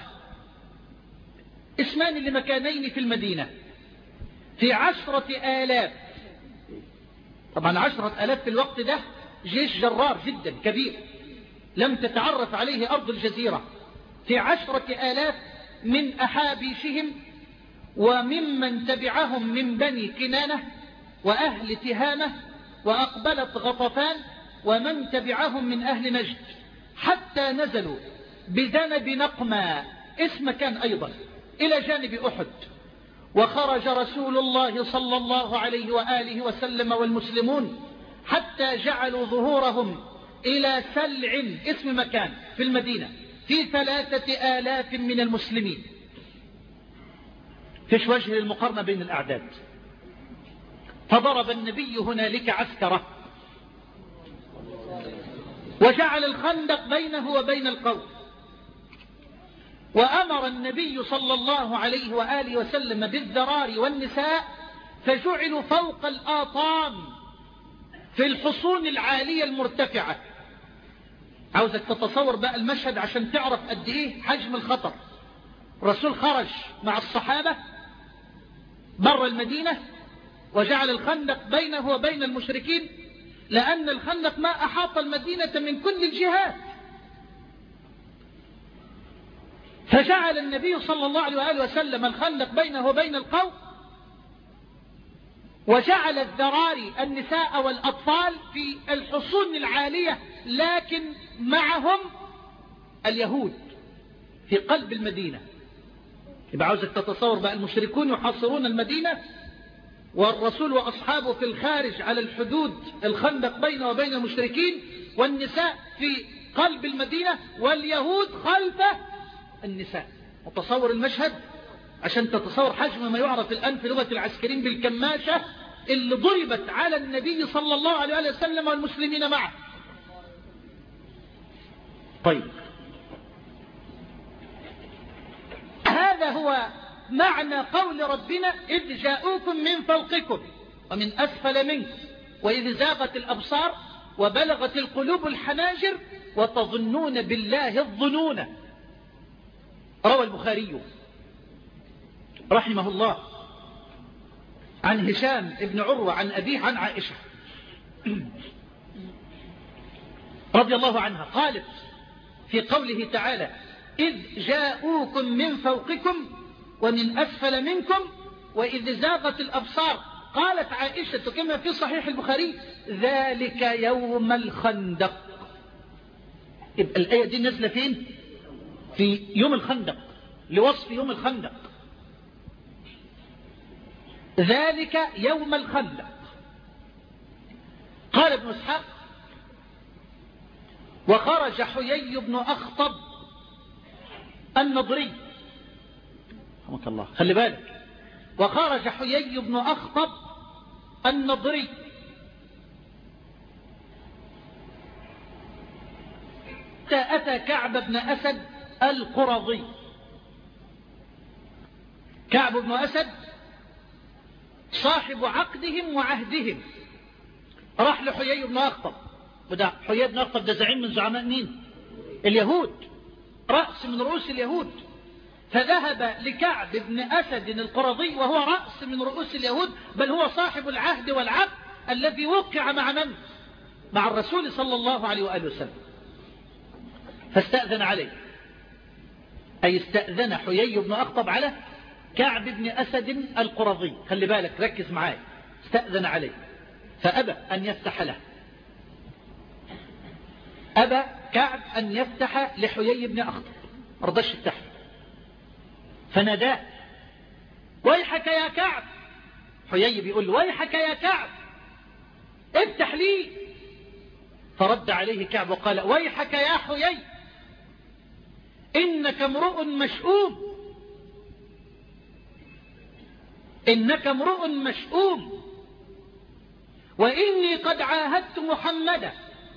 اسمان لمكانين في المدينة، في عشرة آلاف. طبعا عشرة آلاف في الوقت ده جيش جرار جدا كبير لم تتعرف عليه أرض الجزيرة، في عشرة آلاف من أحابيشهم وممن تبعهم من بني كنانة وأهل تهامة، وأقبلت غطفان ومن تبعهم من أهل نجد، حتى نزلوا بذنب نقمة اسم كان أيضا إلى جانب أحد. وخرج رسول الله صلى الله عليه وآله وسلم والمسلمون حتى جعلوا ظهورهم إلى سلع اسم مكان في المدينة في ثلاثة آلاف من المسلمين. فيش وجه للمقارنة بين الأعداد. فضرب النبي هنالك عسكره وجعل الخندق بينه وبين القوم، وأمر النبي صلى الله عليه وآله وسلم بالذرار والنساء فجعلوا فوق الآطام في الحصون العالية المرتفعة. عاوزك تتصور بقى المشهد عشان تعرف قد ايه حجم الخطر. الرسول خرج مع الصحابة بر المدينة وجعل الخندق بينه وبين المشركين، لأن الخندق ما أحاط المدينة من كل الجهات. فجعل النبي صلى الله عليه وآله وسلم الخندق بينه وبين القوم، وجعل الذراري النساء والأطفال في الحصون العالية، لكن معهم اليهود في قلب المدينة. يبقى عاوزك تتصور بقى المشركون يحاصرون المدينة والرسول وأصحابه في الخارج على الحدود، الخندق بينه وبين المشركين، والنساء في قلب المدينة واليهود خلف النساء. وتصور المشهد عشان تتصور حجم ما يعرف الآن في لغة العسكريين بالكماشة اللي ضربت على النبي صلى الله عليه وسلم والمسلمين معه. طيب، هذا هو معنى قول ربنا: إذ جاءوكم من فوقكم ومن أسفل منكم وإذ زاغت الأبصار وبلغت القلوب الحناجر وتظنون بالله الظنون. روى البخاري رحمه الله عن هشام بن عروة عن أبيه عن عائشة رضي الله عنها قالت في قوله تعالى: إذ جاءوكم من فوقكم ومن أسفل منكم وإذ زاغت الأبصار، قالت عائشة كما في صحيح البخاري: ذلك يوم الخندق. يبقى الآية دي نزل فين؟ في يوم الخندق، لوصف يوم الخندق. ذلك يوم الخندق. قال ابن إسحاق: وخرج حيي بن أخطب النضري، رحمك الله، خلي بالك، وخرج حيي بن أخطب النضري أتى كعب بن أسد القرظي. كعب بن أسد صاحب عقدهم وعهدهم، راح لحيي بن أخطب، وده حيي بن أخطب ده زعيم من زعماء مين؟ اليهود، رأس من رؤوس اليهود. فذهب لكعب بن أسد القرظي وهو رأس من رؤوس اليهود، بل هو صاحب العهد والعقد الذي وقع مع من؟ مع الرسول صلى الله عليه وآله وسلم. فاستأذن عليه أي استأذن حيي بن أخطب على كعب بن أسد القرظي، خلي بالك ركز معاي، استأذن عليه فأبى أن يفتح له، أبى كعب أن يفتح لحيي بن أخطب، رضاش يفتح، فناداه ويحك يا كعب. حيي بيقول له ويحك يا كعب افتح لي، فرد عليه كعب وقال ويحك يا حيي إنك امرؤ مشؤوم، إنك امرؤ مشؤوم، وإني قد عاهدت محمدا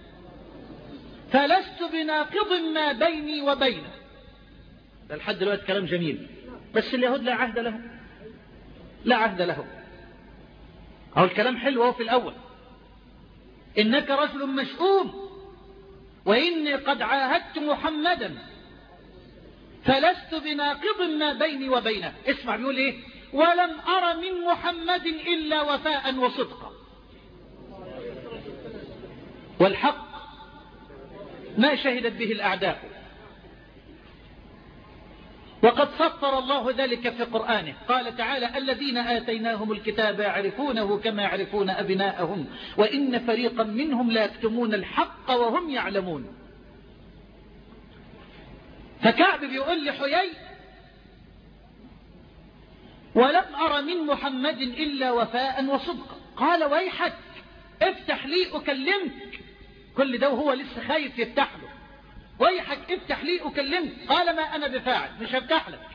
فلست بناقض ما بيني وبينه. ده لحد دلوقتي كلام جميل، بس اليهود لا عهد له، لا عهد له. أو الكلام حلو هو في الأول، إنك رجل مشؤوم وإني قد عاهدت محمدا فلست بناقض ما بيني وبينه. اسمع بيقول إيه؟ ولم أر من محمد إلا وفاء وصدقا، والحق ما شهدت به الأعداء، وقد سطر الله ذلك في قرآنه. قال تعالى الذين آتيناهم الكتاب يعرفونه كما يعرفون أبناءهم وإن فريقا منهم لا يكتمون الحق وهم يعلمون. فكعب بيقول لحيي ولم أر من محمد إلا وفاء وصدقا. قال ويحك افتح لي أكلمك، كل ده وهو لسه خايف يفتح له، ويحك افتح لي أكلمك. قال ما أنا بفاعل، مش هفتح لك.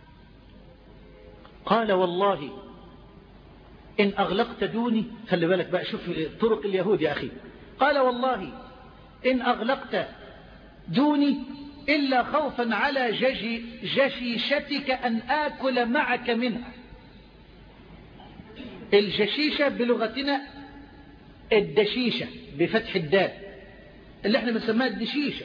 قال والله إن أغلقت دوني، خلي بالك بقى، شوف طرق اليهود يا أخي. قال والله إن أغلقت دوني إلا خوفا على جشي جشيشتك أن آكل معك منها. الجشيشة بلغتنا الدشيشة بفتح الدال، اللي احنا بنسميها الدشيشة،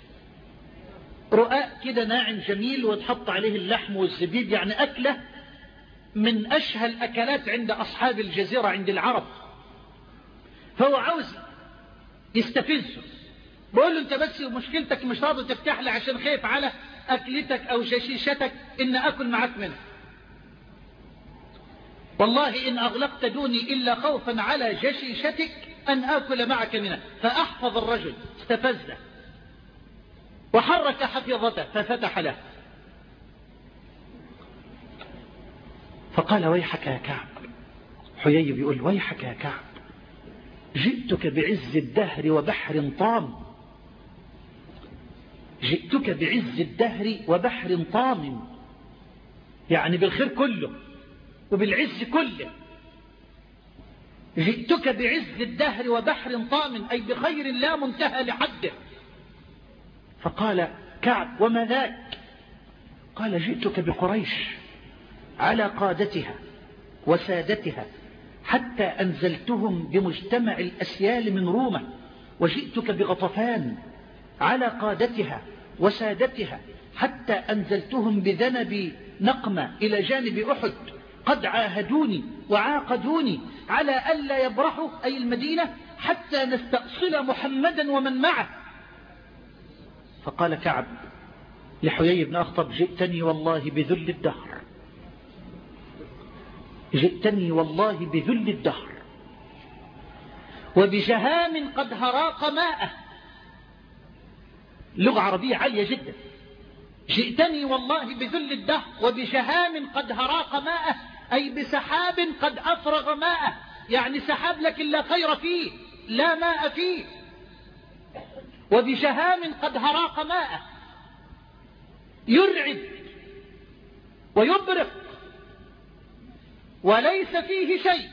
رقاق كده ناعم جميل وتحط عليه اللحم والزبيب، يعني أكلة من أشهى الأكلات عند أصحاب الجزيرة عند العرب. فهو عاوز يستفزه، بقول له انت بس مشكلتك مش راضي تفتح لي عشان خايف على أكلتك أو جشيشتك إن أكل معك منها. والله إن أغلقت دوني إلا خوفا على جشيشتك أن آكل معك منها. فأحفظ الرجل، استفزه وحرك حفيظته ففتح له، فقال ويحك يا كعب. حيي بيقول ويحك يا كعب جئتك بعز الدهر وبحر طام، جئتك بعز الدهر وبحر طام، يعني بالخير كله وبالعز كله. جئتك بعز الدهر وبحر طام أي بخير لا منتهى لحده. فقال كعب وما ذاك؟ قال جئتك بقريش على قادتها وسادتها حتى أنزلتهم بمجتمع الأسيال من رومة، وجئتك بغطفان على قادتها وسادتها حتى أنزلتهم بذنب نقمة إلى جانب أحد، قد عاهدوني وعاقدوني على ألا يبرحوا أي المدينة حتى نستأصل محمدا ومن معه. فقال كعب لحيي بن أخطب جئتني والله بذل الدهر، جئتني والله بذل الدهر وبجهام قد هراق ماءه. لغة عربية عالية جدا. جئتني والله بذل الدهر وبجهام قد هراق ماءه أي بسحاب قد أفرغ ماءه، يعني سحاب لكن لا خير فيه لا ماء فيه. وبجهام قد هراق ماءه يرعد ويبرق وليس فيه شيء.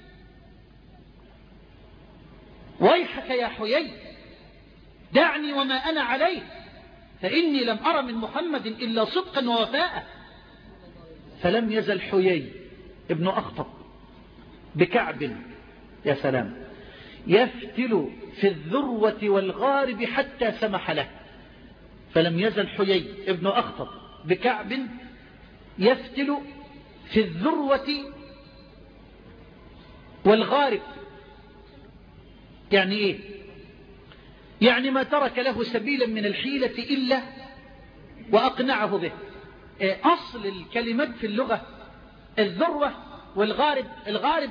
ويحك يا حيي دعني وما أنا عليه، فإني لم أرى من محمد إلا صدقا ووفاء. فلم يزل حيي ابن أخطب بكعب يا سلام يفتل في الذروة والغارب حتى سمح له. فلم يزل حيي ابن أخطب بكعب يفتل في الذروة والغارب. يعني إيه؟ يعني ما ترك له سبيلا من الحيلة إلا وأقنعه به. أصل الكلمات في اللغة الذروة والغارب. الغارب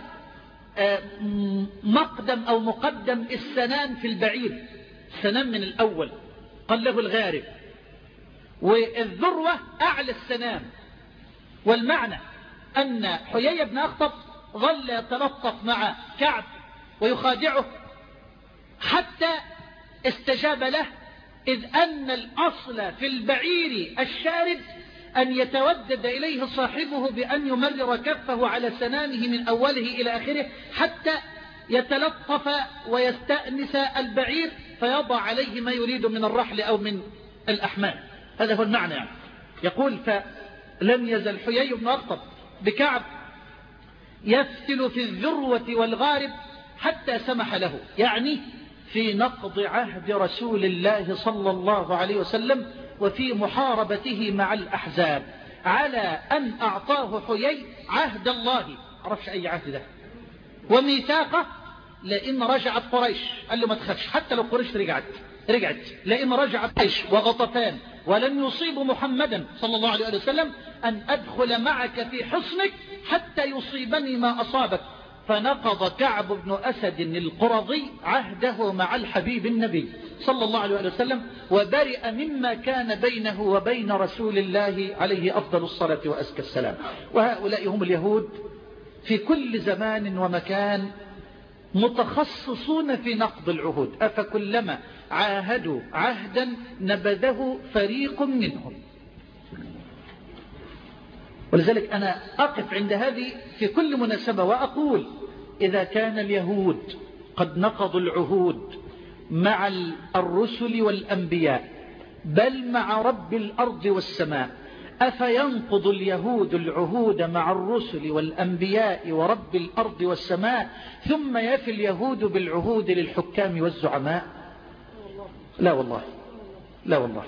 مقدم أو مقدم السنان في البعير، السنان من الأول قال له الغارب، والذروة أعلى السنان. والمعنى أن حيي بن أخطب ظل يتلطف مع كعب ويخادعه حتى استجاب له، إذ أن الأصل في البعير الشارد أن يتودد إليه صاحبه بأن يمرر كفه على سنانه من أوله إلى آخره حتى يتلطف ويستأنس البعير فيضع عليه ما يريد من الرحل أو من الأحمال. هذا هو المعنى يعني. يقول فلم يزل حيي بن أخطب بكعب يفتل في الذروة والغارب حتى سمح له، يعني في نقض عهد رسول الله صلى الله عليه وسلم وفي محاربته مع الأحزاب، على أن أعطاه حيي عهد الله، عرفش أي عهد ده، وميثاقه لئن رجعت قريش، قال له ما تخافش حتى لو قريش رجعت رجعت لئن رجعت قريش وغطفان ولن يصيبوا محمدا صلى الله عليه وسلم أن أدخل معك في حصنك حتى يصيبني ما أصابك. فنقض كعب بن أسد القرظي عهده مع الحبيب النبي صلى الله عليه وسلم، وبرئ مما كان بينه وبين رسول الله عليه أفضل الصلاة وأزكى السلام. وهؤلاء هم اليهود في كل زمان ومكان متخصصون في نقض العهود. أفكلما عاهدوا عهدا نبذه فريق منهم. ولذلك أنا أقف عند هذه في كل مناسبة وأقول إذا كان اليهود قد نقضوا العهود مع الرسل والأنبياء بل مع رب الأرض والسماء، أفينقض اليهود العهود مع الرسل والأنبياء ورب الأرض والسماء ثم يفي اليهود بالعهود للحكام والزعماء؟ لا والله، لا والله.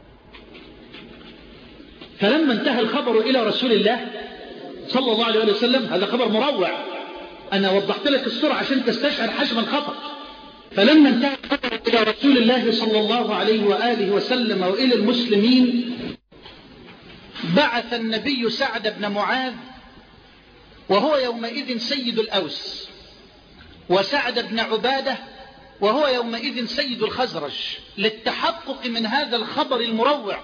فلما انتهى الخبر إلى رسول الله صلى الله عليه وسلم، هذا خبر مروع، أنا وضحت لك الصورة عشان تستشعر حجم الخطر. فلما انتهى الخبر إلى رسول الله صلى الله عليه وآله وسلم وإلى المسلمين، بعث النبي سعد بن معاذ وهو يومئذ سيد الأوس، وسعد بن عبادة وهو يومئذ سيد الخزرج، للتحقق من هذا الخبر المروع.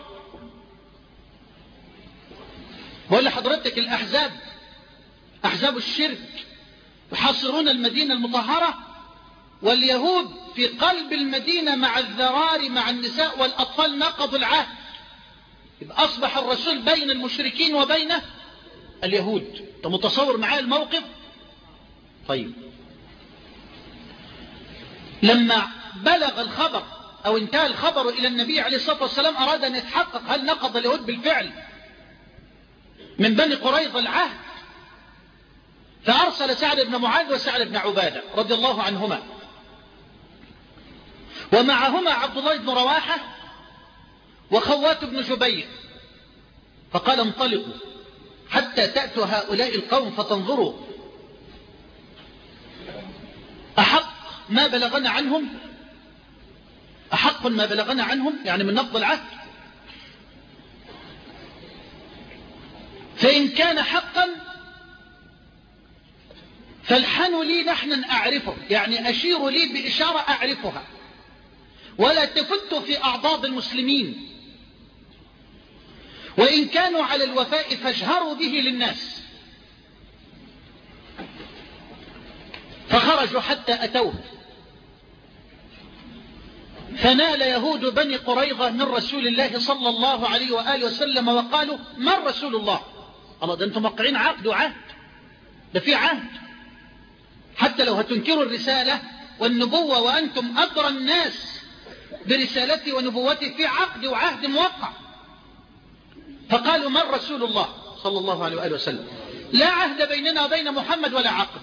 بقول لحضرتك الأحزاب، أحزاب الشرك يحاصرون المدينة المطهرة، واليهود في قلب المدينة مع الذرار مع النساء والأطفال نقضوا العهد. يبقى أصبح الرسول بين المشركين وبين اليهود. أنت متصور معايا الموقف؟ طيب، لما بلغ الخبر أو انتهى الخبر إلى النبي عليه الصلاة والسلام أراد أن يتحقق هل نقض اليهود بالفعل من بني قريظة العهد، فأرسل سعد بن معاذ وسعد بن عبادة رضي الله عنهما، ومعهما عبد الله بن رواحة وخوات بن جبير، فقال انطلقوا حتى تأتوا هؤلاء القوم فتنظروا أحق ما بلغنا عنهم، أحق ما بلغنا عنهم يعني من نقض العهد، فإن كان حقا فالحنوا لي نحنا أعرفه، يعني أشيروا لي بإشارة أعرفها، ولا تفتوا في أعضاد المسلمين، وإن كانوا على الوفاء فاجهروا به للناس. فخرجوا حتى أتوه، فنال يهود بني قريظة من رسول الله صلى الله عليه وآله وسلم وقالوا من رسول الله؟ الله، ده انتم موقعين عقد وعهد، ده في عهد، حتى لو هتنكروا الرسالة والنبوة وأنتم أدرى الناس برسالتي ونبوتي، في عقد وعهد موقع. فقالوا من رسول الله صلى الله عليه وآله وسلم؟ لا عهد بيننا وبين محمد ولا عقد.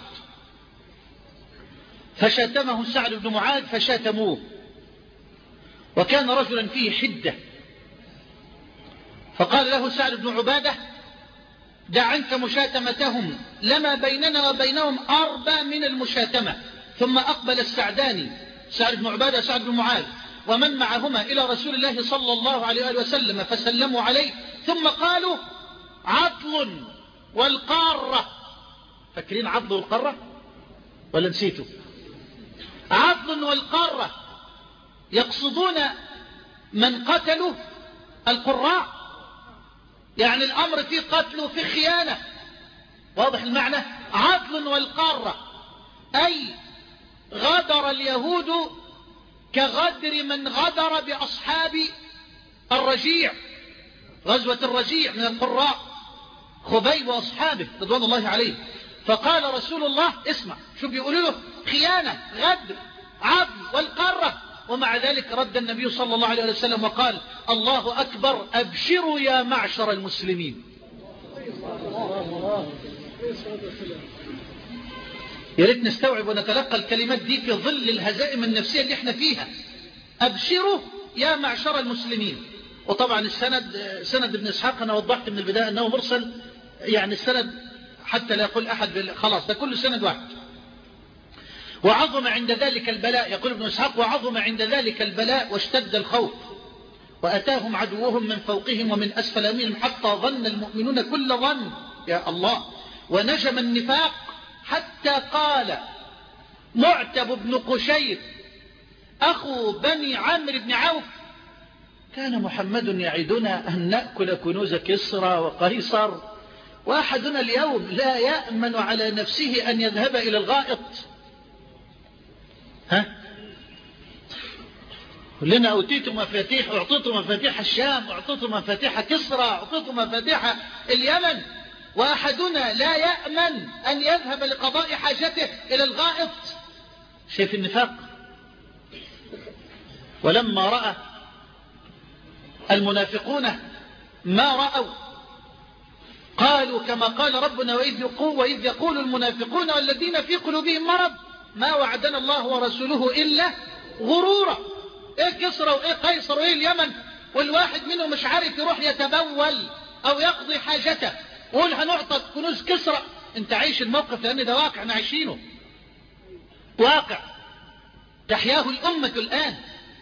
فشاتمه سعد بن معاذ فشاتموه، وكان رجلا فيه حدة، فقال له سعد بن عبادة دع عنك مشاتمتهم، لما بيننا وبينهم أربى من المشاتمة. ثم أقبل السعداني، سعد بن عبادة سعد بن معاذ، ومن معهما إلى رسول الله صلى الله عليه وسلم فسلموا عليه، ثم قالوا عطل والقارة. فاكرين عطل والقارة ولا نسيتوا؟ عطل والقارة يقصدون من قتلوا القراء، يعني الأمر فيه قتل وفيه خيانة. واضح المعنى؟ عطل والقارة أي غدر اليهود كغدر من غدر بأصحاب الرجيع، غزوة الرجيع من القراء خبيب وأصحابه رضوان الله عليه. فقال رسول الله اسمع شو بيقولوا له؟ خيانة، غدر، عدل والقارة. ومع ذلك رد النبي صلى الله عليه وسلم وقال الله أكبر، أبشروا يا معشر المسلمين. يا ريت نستوعب ونتلقى الكلمات دي في ظل الهزائم النفسية اللي احنا فيها. أبشروا يا معشر المسلمين. وطبعا السند سند ابن إسحاق أنا وضحت من البداية أنه مرسل، يعني السند حتى لا يقول أحد خلاص ده كل سند واحد. وعظم عند ذلك البلاء، يقول ابن إسحاق وعظم عند ذلك البلاء واشتد الخوف وأتاهم عدوهم من فوقهم ومن أسفل منهم حتى ظن المؤمنون كل ظن يا الله، ونجم النفاق حتى قال معتب بن قشير أخو بني عمرو بن عوف كان محمد يعدنا أن نأكل كنوز كسرى وقيصر وأحدنا اليوم لا يأمن على نفسه أن يذهب إلى الغائط. ها كلنا أوتيتم مفاتيح، أعطيتم مفاتيح الشام، أعطيتم مفاتيح كسرى، أعطيتم مفاتيح اليمن، وأحدنا لا يأمن أن يذهب لقضاء حاجته إلى الغائط. شايف النفاق؟ ولما رأى المنافقون ما رأوا قالوا كما قال ربنا وإذ يقول, وإذ يقول المنافقون والذين في قلوبهم مرض ما وعدنا الله ورسوله إلا غرورا. إيه كسرى وإيه قيصر وإيه اليمن، والواحد منهم مش عارف يروح يتبول أو يقضي حاجته وقول هنعطى كنوز كسرى. انت عايش الموقف لأن ده واقع نعيشينه، واقع تحياه الأمة الآن.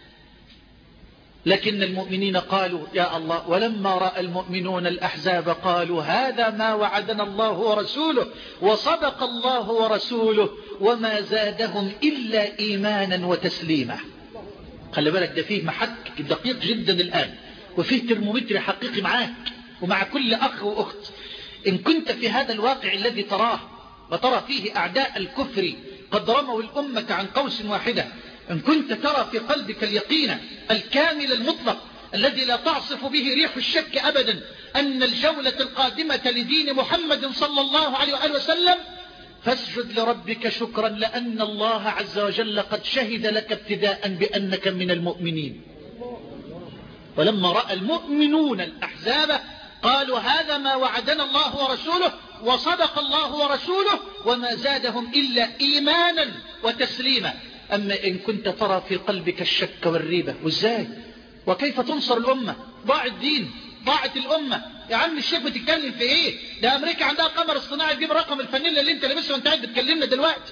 لكن المؤمنين قالوا يا الله ولما رأى المؤمنون الأحزاب قالوا هذا ما وعدنا الله ورسوله وصدق الله ورسوله وما زادهم إلا إيمانا وتسليما. خلي بالك ده فيه محك دقيق جدا الآن، وفيه ترمومتر حقيقي معاك ومع كل أخ وأخت. إن كنت في هذا الواقع الذي تراه وترى فيه أعداء الكفر قد رموا الأمة عن قوس واحدة، إن كنت ترى في قلبك اليقين الكامل المطلق الذي لا تعصف به ريح الشك أبدا أن الجولة القادمة لدين محمد صلى الله عليه وآله وسلم، فاسجد لربك شكرا لأن الله عز وجل قد شهد لك ابتداء بأنك من المؤمنين. ولما رأى المؤمنون الأحزاب قالوا هذا ما وعدنا الله ورسوله وصدق الله ورسوله وما زادهم إلا إيمانا وتسليما. أما إن كنت ترى في قلبك الشك والريبة وإزاي وكيف تنصر الأمة؟ ضاع الدين، ضاعت الأمة. يا عم الشيخ بتتكلم في إيه؟ ده أمريكا عندها قمر اصطناعي تجيب رقم الفانيلا اللي انت لابسه وانت قاعد بتكلمنا دلوقتي،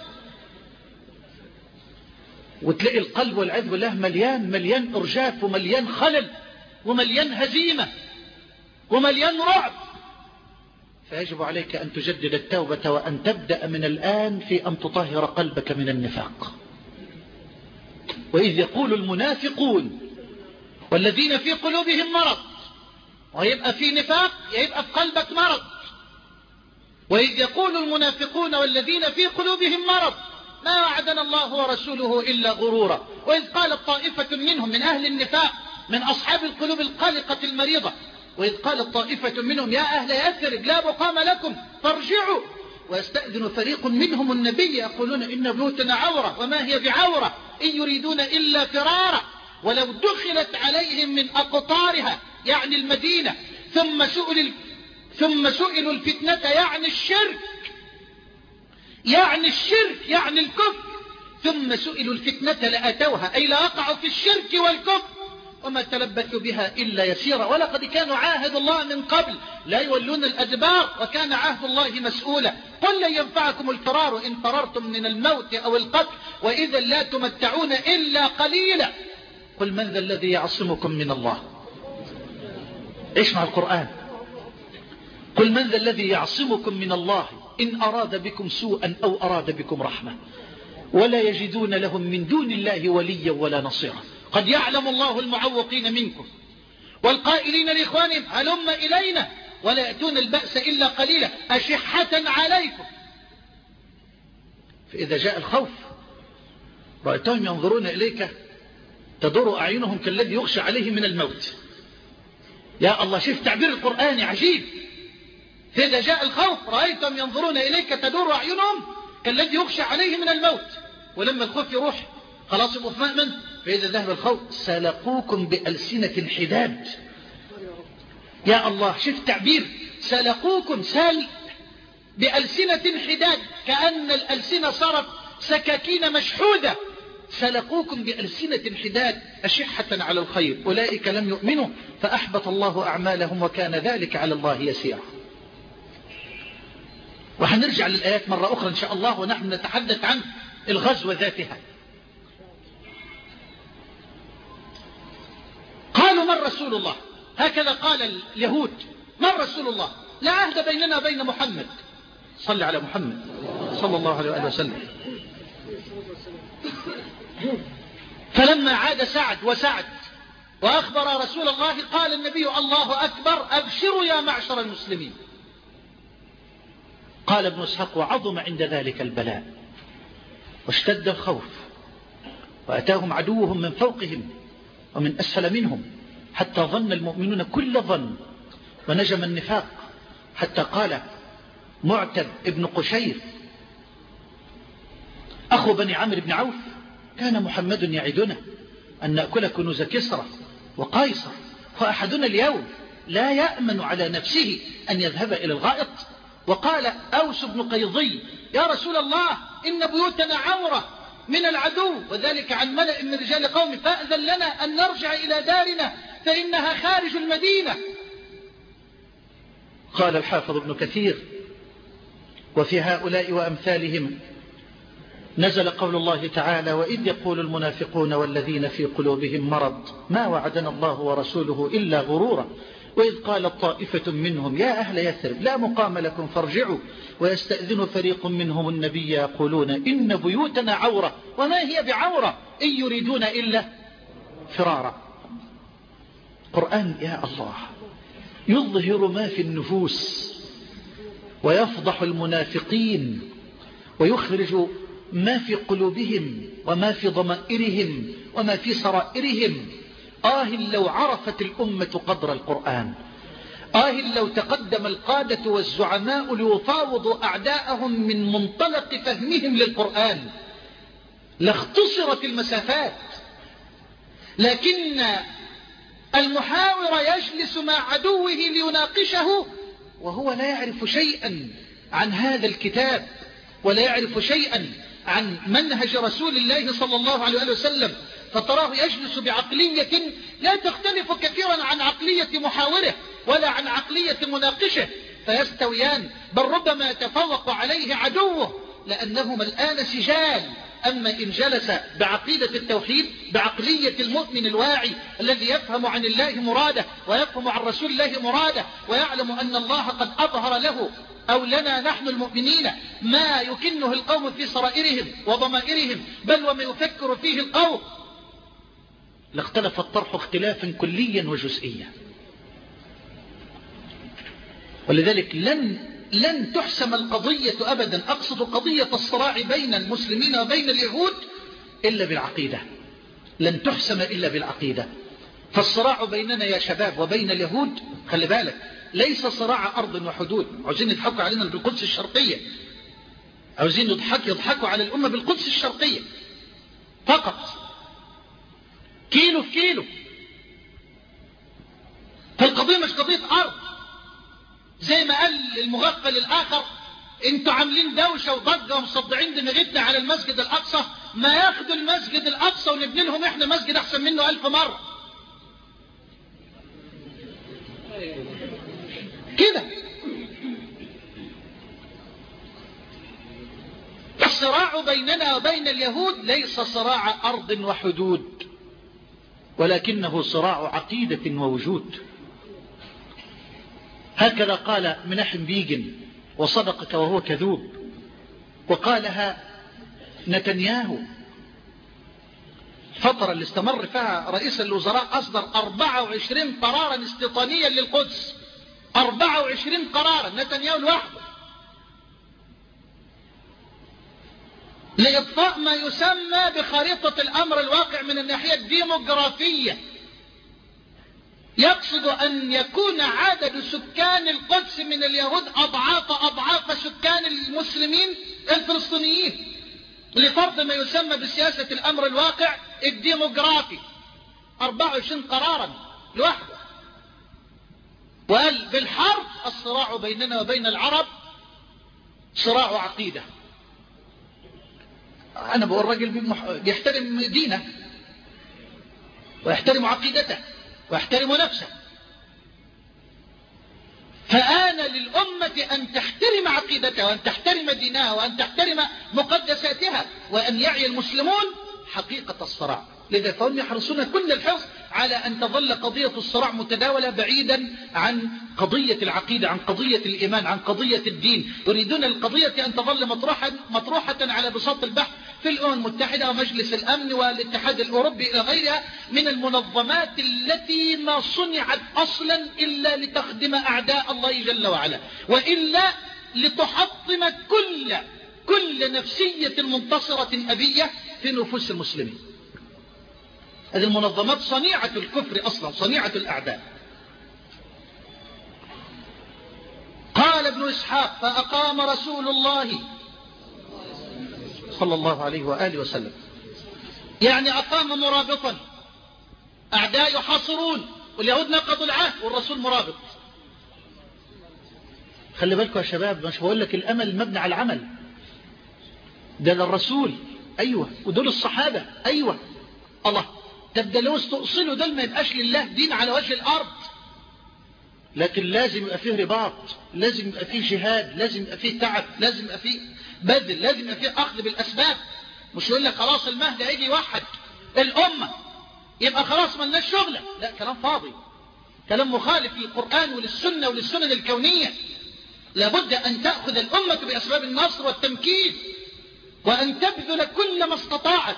وتلاقي القلب والعياذ بالله مليان مليان إرجاف ومليان خلل ومليان هزيمة ومليان رعب. فيجب عليك أن تجدد التوبة وأن تبدأ من الآن في أن تطهر قلبك من النفاق. وإذ يقول المنافقون والذين في قلوبهم مرض، ويبقى في نفاق يبقى في قلبك مرض. وإذ يقول المنافقون والذين في قلوبهم مرض ما وعدنا الله ورسوله إلا غرورا. وإذ قالت طائفة منهم من أهل النفاق من أصحاب القلوب القلقة المريضة، وإذ قالت طائفة منهم يا أهل يثرب لا مقام لكم فارجعوا ويستأذن فريق منهم النبي يقولون إن بيوتنا عورة وما هي بعورة إن يريدون إلا فرارا ولو دخلت عليهم من أقطارها يعني المدينة ثم سئل ثم سئلوا الفتنة يعني الشرك يعني الشرك يعني الكفر ثم سئلوا الفتنة لأتوها أي لأقعوا في الشرك والكفر وما تلبثوا بها إلا يسيرا. ولقد كانوا عاهد الله من قبل لا يولون الأدبار وكان عهد الله مسؤولا. قل لن ينفعكم الفرار إن فررتم من الموت أو القتل وإذا لا تمتعون إلا قليلا. قل من ذا الذي يعصمكم من الله. ايش مع القرآن؟ قل من ذا الذي يعصمكم من الله إن أراد بكم سوءا أو أراد بكم رحمة ولا يجدون لهم من دون الله وليا ولا نصيرا. قد يعلم الله المعوقين منكم والقائلين لإخوانهم هلم إلينا ولا يأتون البأس إلا قليلا أشحة عليكم. فإذا جاء الخوف رأيتهم ينظرون إليك تدور أعينهم كالذي يخشى عليه من الموت. يا الله، شوف تعبير القرآن عجيب. فإذا جاء الخوف رأيتهم ينظرون إليك تدور أعينهم كالذي يخشى عليه من الموت. ولما الخوف يروح خلاص يبقوا في مأمن. فإذا ذهب الخوف سلقوكم بألسنة حداد. يا الله، شوف تعبير سلقوكم سال بألسنة حداد، كأن الألسنة صارت سكاكين مشحودة. سلقوكم بألسنة حداد أشحة على الخير أولئك لم يؤمنوا فأحبط الله أعمالهم وكان ذلك على الله يسيرا. وحنرجع للآيات مرة أخرى إن شاء الله ونحن نتحدث عن الغزوة ذاتها. قالوا من رسول الله؟ هكذا قال اليهود، من رسول الله؟ لا عهد بيننا وبين محمد. صل على محمد صلى الله عليه وآله وسلم. فلما عاد سعد وسعد وأخبر رسول الله قال النبي الله أكبر أبشروا يا معشر المسلمين. قال ابن اسحاق وعظم عند ذلك البلاء واشتد الخوف وأتاهم عدوهم من فوقهم ومن أسفل منهم حتى ظن المؤمنون كل ظن ونجم النفاق حتى قال معتب ابن قشير أخو بني عمرو بن عوف كان محمد يعدنا أن نأكل كنوز كسرى وقيصر فأحدنا اليوم لا يأمن على نفسه أن يذهب إلى الغائط. وقال أوس بن قيضي يا رسول الله إن بيوتنا عورة من العدو وذلك عن ملأ من رجال قوم فأذن لنا أن نرجع إلى دارنا فإنها خارج المدينة. قال الحافظ ابن كثير وفي هؤلاء وأمثالهم نزل قول الله تعالى وإذ يقول المنافقون والذين في قلوبهم مرض ما وعدنا الله ورسوله إلا غرورا وإذ قالت طائفة منهم يا أهل يثرب لا مقام لكم فارجعوا ويستأذن فريق منهم النبي يقولون إن بيوتنا عورة وما هي بعورة إن يريدون إلا فرارا. قرآن يا الله يظهر ما في النفوس ويفضح المنافقين ويخرج ما في قلوبهم وما في ضمائرهم وما في سرائرهم. آه لو عرفت الأمة قدر القرآن، آه لو تقدم القادة والزعماء ليفاوضوا أعداءهم من منطلق فهمهم للقرآن لاختصرت المسافات. لكن المحاور يجلس مع عدوه ليناقشه وهو لا يعرف شيئا عن هذا الكتاب ولا يعرف شيئا عن منهج رسول الله صلى الله عليه وسلم، فتراه يجلس بعقلية لا تختلف كثيرا عن عقلية محاوره ولا عن عقلية مناقشه فيستويان، بل ربما يتفوق عليه عدوه لأنهما الآن سجال. أما إن جلس بعقيدة التوحيد بعقلية المؤمن الواعي الذي يفهم عن الله مراده ويفهم عن رسول الله مراده ويعلم أن الله قد أظهر له أو لنا نحن المؤمنين ما يكنه القوم في سرائرهم وضمائرهم بل وما يفكر فيه القوم لاختلف الطرح اختلافا كليا وجزئيا. ولذلك لن لن تحسم القضية أبدا، أقصد قضية الصراع بين المسلمين وبين اليهود إلا بالعقيدة، لن تحسم إلا بالعقيدة. فالصراع بيننا يا شباب وبين اليهود خلي بالك ليس صراع أرض وحدود. عاوزين يضحكوا علينا بالقدس الشرقية، عاوزين يضحك يضحكوا على الأمة بالقدس الشرقية فقط، كيلو في كيلو. فالقضية مش قضية أرض زي ما قال المغفل الآخر انتوا عاملين دوشة وضجة ومصدعين دماغتنا على المسجد الأقصى، ما ياخدوا المسجد الأقصى ونبني لهم احنا مسجد أحسن منه ألف مرة كده. الصراع بيننا وبين اليهود ليس صراع أرض وحدود، ولكنه صراع عقيدة ووجود. هكذا قال منحم بيجن، وصدقك وهو كذوب، وقالها نتنياهو. الفترة اللي استمر فيها رئيس الوزراء أصدر أربعة وعشرين قرارا استيطانيا للقدس، أربعة وعشرين قرارا نتنياهو لوحده، لإضفاء ما يسمى بخريطة الأمر الواقع من الناحية الديموغرافية. يقصد أن يكون عدد سكان القدس من اليهود أضعاف أضعاف سكان المسلمين الفلسطينيين، لفرض ما يسمى بسياسة الأمر الواقع الديموغرافي. أربعة وعشرين قرارا لوحده. وقال بالحرب الصراع بيننا وبين العرب صراع عقيدة. أنا بقول الراجل بيحترم دينه ويحترم عقيدته ويحترم نفسه، فآن للأمة أن تحترم عقيدتها وأن تحترم دينها وأن تحترم مقدساتها، وأن يعي المسلمون حقيقة الصراع. لذا فهم يحرصون كل الحرص على أن تظل قضية الصراع متداولة بعيدا عن قضية العقيدة، عن قضية الإيمان، عن قضية الدين. يريدون القضية أن تظل مطروحة, مطروحة على بساط البحث في الأمم المتحدة ومجلس الأمن والاتحاد الأوروبي إلى غيرها من المنظمات التي ما صنعت أصلا إلا لتخدم أعداء الله جل وعلا، وإلا لتحطم كل كل نفسية منتصرة أبية في نفوس المسلمين. هذه المنظمات صنيعة الكفر أصلا، صنيعة الأعداء. قال ابن إسحاق: فأقام رسول الله صلى الله عليه وآله وسلم، يعني أقام مرابطا، أعداء يحاصرون واليهود نقضوا العهد والرسول مرابط. خلي بالكم يا شباب، مش بقول لك الأمل مبني على العمل، ده للرسول أيوة، ودول الصحابة أيوة. الله، تبدأ لو استؤصلوا دول ما يبقاش لله دين على وجه الأرض، لكن لازم يبقى فيه رباط، لازم يبقى فيه جهاد، لازم يبقى فيه تعب، لازم يبقى فيه بذل، لازم يبقى فيه أخذ بالأسباب. مش يقول لك خلاص المهدي هيجي يوحد الأمة يبقى خلاص ما لناش شغلة، لا، كلام فاضي، كلام مخالف للقرآن وللسنة وللسنن الكونية. لابد أن تأخذ الأمة بأسباب النصر والتمكين، وأن تبذل كل ما استطاعت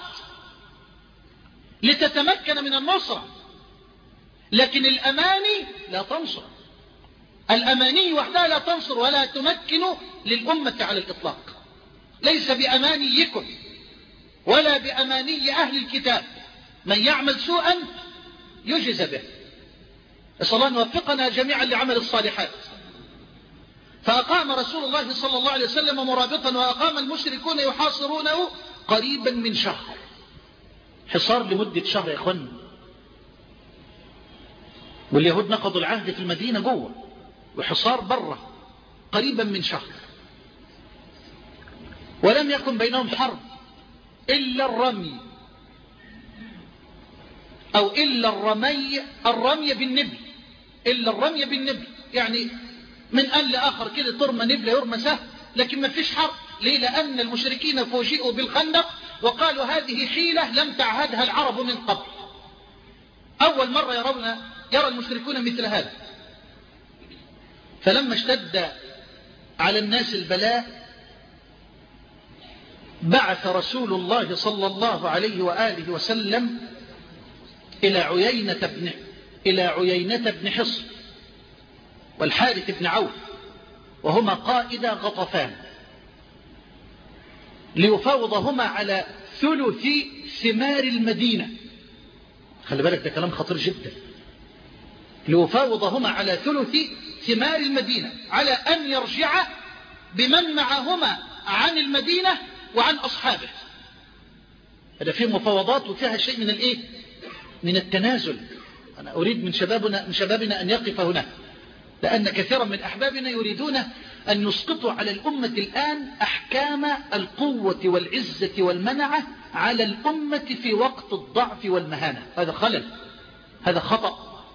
لتتمكن من النصرة. لكن الأماني لا تنصر، الأماني وحدها لا تنصر ولا تمكن للأمة على الإطلاق. ليس بأمانيكم ولا بأماني أهل الكتاب، من يعمل سوءا يجز به. أسأل الله أن يوفقنا جميعا لعمل الصالحات. فأقام رسول الله صلى الله عليه وسلم مرابطا، وأقام المشركون يحاصرونه قريبا من شهر. حصار لمدة شهر يا إخوان، واليهود نقضوا العهد في المدينة جوه، وحصار بره قريبا من شهر. ولم يكن بينهم حرب إلا الرمي، أو إلا الرمي الرمي بالنبل، إلا الرمي بالنبل، يعني من آن لآخر كده ترمى نبلة يرمى سهم، لكن ما فيش حرب. ليه؟ لأن المشركين فوجئوا بالخندق وقالوا هذه حيلة لم تعهدها العرب من قبل. أول مرة يرون يرى المشركون مثل هذا. فلما اشتد على الناس البلاء بعث رسول الله صلى الله عليه وآله وسلم إلى عيينة بن إلى عيينة بن حصن والحارث بن عوف، وهما قائدا غطفان، ليفاوضهما على ثلث ثمار المدينة. خلي بالك ده كلام خطير جدا. ليفاوضهما على ثلث ثمار المدينة، على أن يرجع بمن معهما عن المدينة وعن أصحابه. هذا فيه مفاوضات وفيها شيء من الإيه؟ من التنازل. أنا أريد من شبابنا, من شبابنا أن يقف هنا، لأن كثيرا من أحبابنا يريدون أن يسقطوا على الأمة الآن أحكام القوة والعزة والمنعة على الأمة في وقت الضعف والمهانة. هذا خلل، هذا خطأ.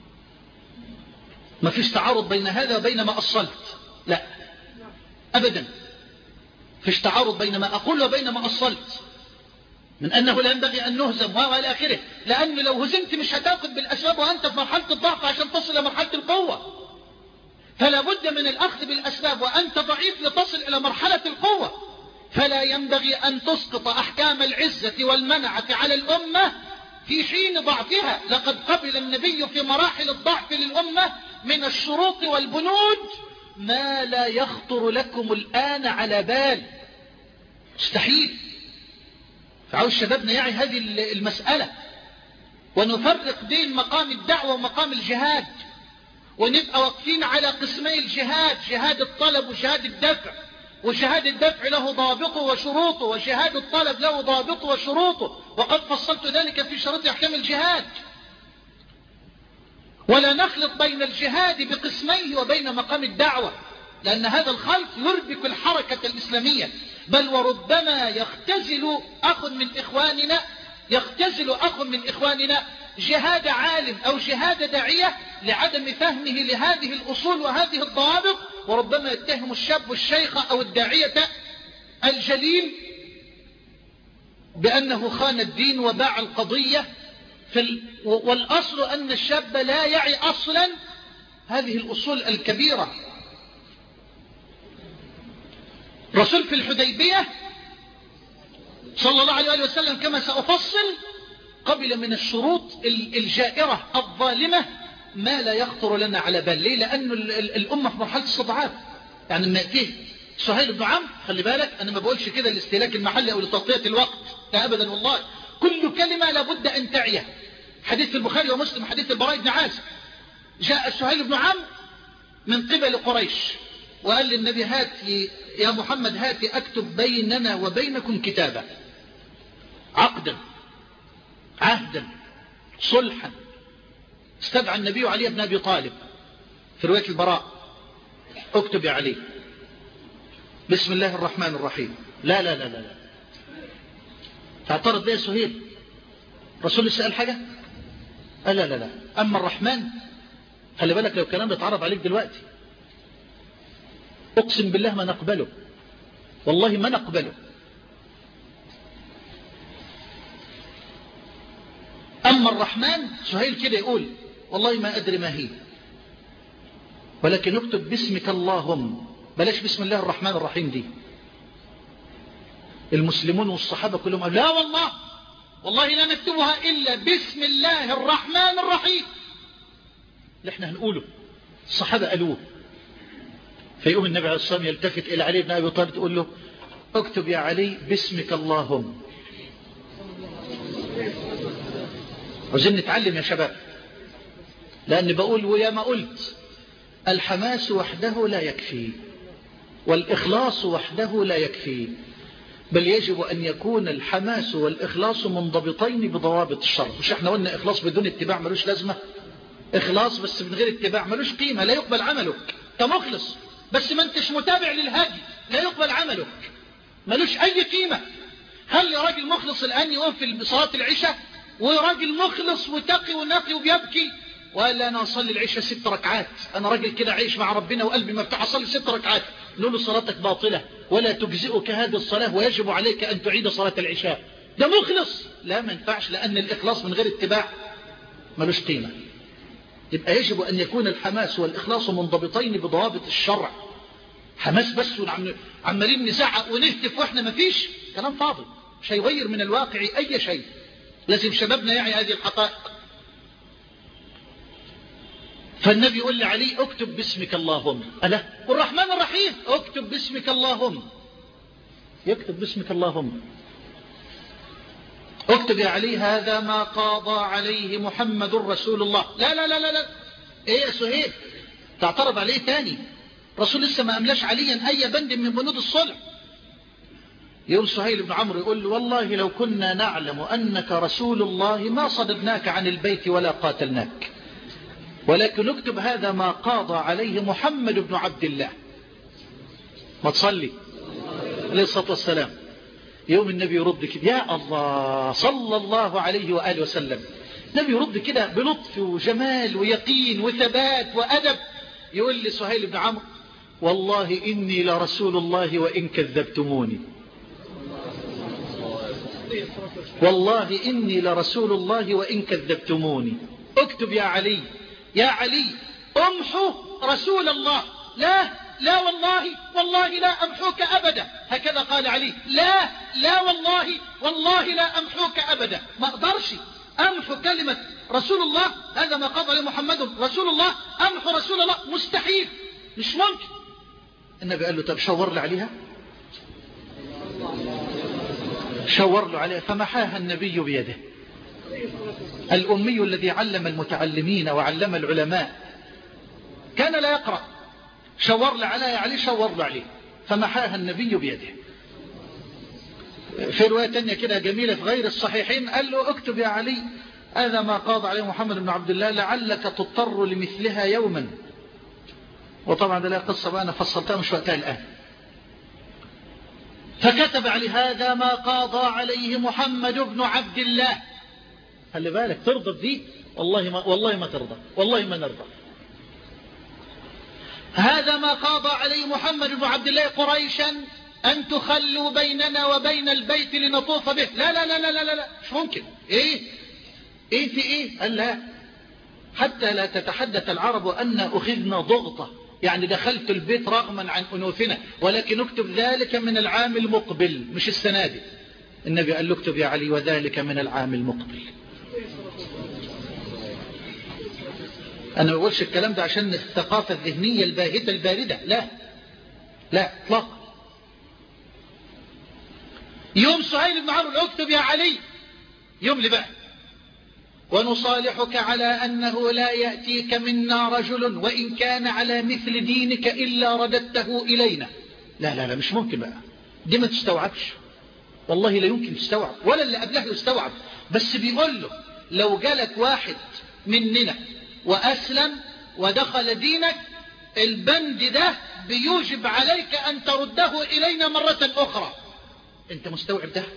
ما فيش تعارض بين هذا وبين ما أصلت، لا أبدا. فيش تعارض بين ما أقول وبين ما أصلت. من أنه لا ينبغي أن نهزم وإلى آخره، لأنه لو هزمت مش هتاخد بالأسباب وأنت في مرحلة الضعف عشان تصل إلى مرحلة القوة. فلا بد من الأخذ بالأسباب وأنت ضعيف لتصل إلى مرحلة القوة. فلا ينبغي أن تسقط أحكام العزة والمنعة على الأمة في حين ضعفها. لقد قبل النبي في مراحل الضعف للأمة من الشروط والبنود ما لا يخطر لكم الآن على بال، مستحيل. فعاوز شبابنا يعي هذه المسألة، ونفرق بين مقام الدعوة ومقام الجهاد، ونبقى واقفين على قسمي الجهاد، جهاد الطلب وجهاد الدفع. وجهاد الدفع له ضابطه وشروطه، وجهاد الطلب له ضابطه وشروطه، وقد فصلت ذلك في شروط أحكام الجهاد. ولا نخلط بين الجهاد بقسميه وبين مقام الدعوة، لأن هذا الخلط يربك الحركة الإسلامية. بل وربما يختزل أخ من إخواننا يختزل أخ من إخواننا جهاد عالم أو جهاد داعية لعدم فهمه لهذه الأصول وهذه الضوابط، وربما يتهم الشاب الشيخ أو الداعية الجليل بأنه خان الدين وباع القضية. في والأصل أن الشاب لا يعي أصلا هذه الأصول الكبيرة. رسول في الحديبية صلى الله عليه وسلم كما سأفصل قبل من الشروط الجائرة الظالمة ما لا يخطر لنا على بال. ليه؟ لأن الأمة في مرحلة استضعاف. يعني لما يأتيه سهيل بن عمرو، خلي بالك أنا ما بقولش كده لاستهلاك المحل أو لتغطية الوقت، لا أبدا والله، كل كلمة لابد أن تعيه. حديث البخاري ومسلم حديث البراء بن عازب، جاء سهيل بن عمرو من قبل قريش وقال للنبي هات يا محمد هات أكتب بيننا وبينكم كتابا، عقدا عهدا صلحا. استدعى النبي علي بن أبي طالب في رواية البراء، اكتب يا علي بسم الله الرحمن الرحيم. لا لا لا لا, لا. تعترض بيه سهيل؟ رسول سأل حاجة؟ لا لا لا. أما الرحمن خلي بالك لو كلام بيتعرض عليك دلوقتي أقسم بالله ما نقبله، والله ما نقبله. أما الرحمن سهيل كده يقول والله ما أدري ما هي، ولكن اكتب باسمك اللهم، بلاش بسم الله الرحمن الرحيم دي. المسلمون والصحابة كلهم قالوا لا والله والله لا نكتبها إلا بسم الله الرحمن الرحيم اللي احنا هنقوله. الصحابة قالوه. فيقوم النبي عليه الصلاة والسلام يلتفت إلى علي بن أبي طالب تقول له اكتب يا علي باسمك اللهم. عاوزين نتعلم يا شباب، لأن بقول ويا ما قلت الحماس وحده لا يكفي، والإخلاص وحده لا يكفي، بل يجب أن يكون الحماس والإخلاص منضبطين بضوابط الشرع. مش احنا قلنا إخلاص بدون اتباع ملوش لازمة؟ إخلاص بس من غير اتباع ملوش قيمة، لا يقبل عملك. كمخلص بس ما انتش متابع للهادي لا يقبل عملك، ملوش أي قيمة. خلي راجل مخلص الآن يقوم في صلاة العشاء وراجل مخلص وتقي ونقي وبيبكي وقال أنا أصلي العشاء ست ركعات، أنا راجل كده عيش مع ربنا وقلبي مفتوح أصلي ست ركعات، نقول له صلاتك باطلة ولا تجزئك هذه الصلاة ويجب عليك أن تعيد صلاة العشاء. ده مخلص؟ لا ما ينفعش، لأن الإخلاص من غير اتباع ملوش قيمة. يبقى يجب أن يكون الحماس والإخلاص منضبطين بضوابط الشرع. حماس بس وعمالين نزعق ونهتف وإحنا ما فيش، كلام فاضي مش هيغير من الواقع أي شيء. لازم شبابنا يعي هذه الحقائق. فالنبي يقول لعلي اكتب باسمك اللهم، ألا والرحمن الرحيم اكتب باسمك اللهم، يكتب باسمك اللهم. اكتب يا علي هذا ما قاضى عليه محمد رسول الله. لا لا لا لا, لا. ايه يا سهيل تعترض عليه تاني؟ رسول لسه ما أملاش عليا أي بند من بنود الصلح. يقول سهيل بن عمرو يقول والله لو كنا نعلم أنك رسول الله ما صددناك عن البيت ولا قاتلناك، ولكن اكتب هذا ما قاضى عليه محمد بن عبد الله. ما تصلي عليه الصلاة والسلام. يوم النبي يرد كده يا الله صلى الله عليه وآله وسلم. النبي يرد كده بلطف وجمال ويقين وثبات وأدب. يقول لسهيل بن عمرو والله إني لرسول الله وإن كذبتموني. والله إني لرسول الله وإن كذبتموني. اكتب يا علي، يا علي امحو رسول الله. لا لا والله والله لا أمحوك أبدا. هكذا قال علي. لا لا والله والله لا أمحوك أبدا. ما أقدرش أمحو كلمة رسول الله، هذا ما قضى محمد رسول الله، أمحو رسول الله مستحيل، مش ممكن. النبي قال له طب شور له عليها، شور له عليها فمحاها النبي بيده. الأمي الذي علم المتعلمين وعلم العلماء كان لا يقرأ، شور له عليها يا علي، شور له عليه فمحاها النبي بيده. في رواية تانية كده جميلة في غير الصحيحين قال له اكتب يا علي هذا ما قاضى عليه محمد بن عبد الله لعلك تضطر لمثلها يوما. وطبعا ده لا قصة بقى أنا فصلتها مش وقتها الآن. فكتب علي هذا ما قاضى عليه محمد بن عبد الله. خلي بالك ترضى دي، والله ما, والله ما ترضى، والله ما نرضى. هذا ما قاضى عليه محمد بن عبد الله قريشا أن تخلوا بيننا وبين البيت لنطوف به. لا لا لا لا لا لا مش ممكن. إيه إيه في إيه؟ قال لا، حتى لا تتحدث العرب أن أخذنا ضغطة، يعني دخلت البيت رغما عن أنوفنا، ولكن اكتب ذلك من العام المقبل مش السنة دي. النبي قال له اكتب يا علي وذلك من العام المقبل. أنا ما بقولش الكلام ده عشان الثقافة الذهنية الباهتة الباردة، لا لا اطلاقا. يوم سهيل بن عمرو اكتب يا علي، يوم لي بقى ونصالحك على أنه لا يأتيك منا رجل وإن كان على مثل دينك إلا رددته إلينا. لا لا لا مش ممكن بقى، دي ما تستوعبش، والله لا يمكن تستوعب ولا اللي قبله يستوعب. بس بيقول له لو جالك واحد مننا وأسلم ودخل دينك، البند ده بيوجب عليك أن ترده إلينا مرة أخرى. أنت مستوعب ده؟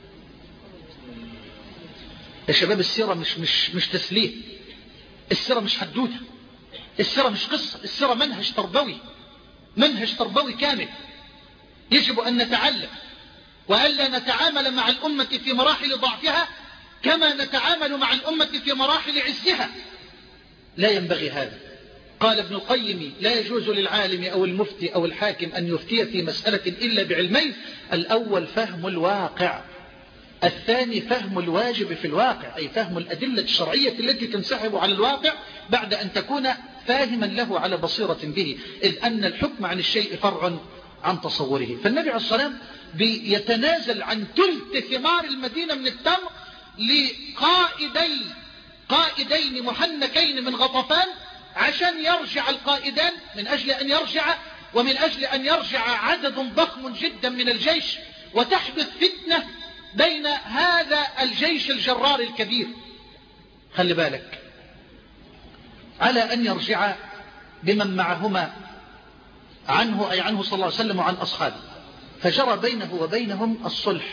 يا شباب السيرة مش, مش, مش تسليه، السيرة مش حدوتة، السيرة مش قصة، السيرة منهج تربوي، منهج تربوي كامل يجب أن نتعلم، وألا نتعامل مع الأمة في مراحل ضعفها كما نتعامل مع الأمة في مراحل عزها. لا ينبغي هذا. قال ابن القيم لا يجوز للعالم أو المفتي أو الحاكم أن يفتي في مسألة إلا بعلمين: الأول فهم الواقع، الثاني فهم الواجب في الواقع، أي فهم الأدلة الشرعية التي تنسحب على الواقع بعد أن تكون فاهما له على بصيرة به، إذ أن الحكم عن الشيء فرع عن تصوره. فالنبي عليه الصلاة والسلام بيتنازل عن ثلث ثمار المدينة من التمر لقائدي قائدين محنكين من غطفان عشان يرجع القائدان، من أجل أن يرجع ومن أجل أن يرجع عدد ضخم جدا من الجيش، وتحدث فتنة بين هذا الجيش الجرار الكبير. خلي بالك، على أن يرجع بمن معهما عنه، أي عنه صلى الله عليه وسلم وعن أصحابه، فجرى بينه وبينهم الصلح.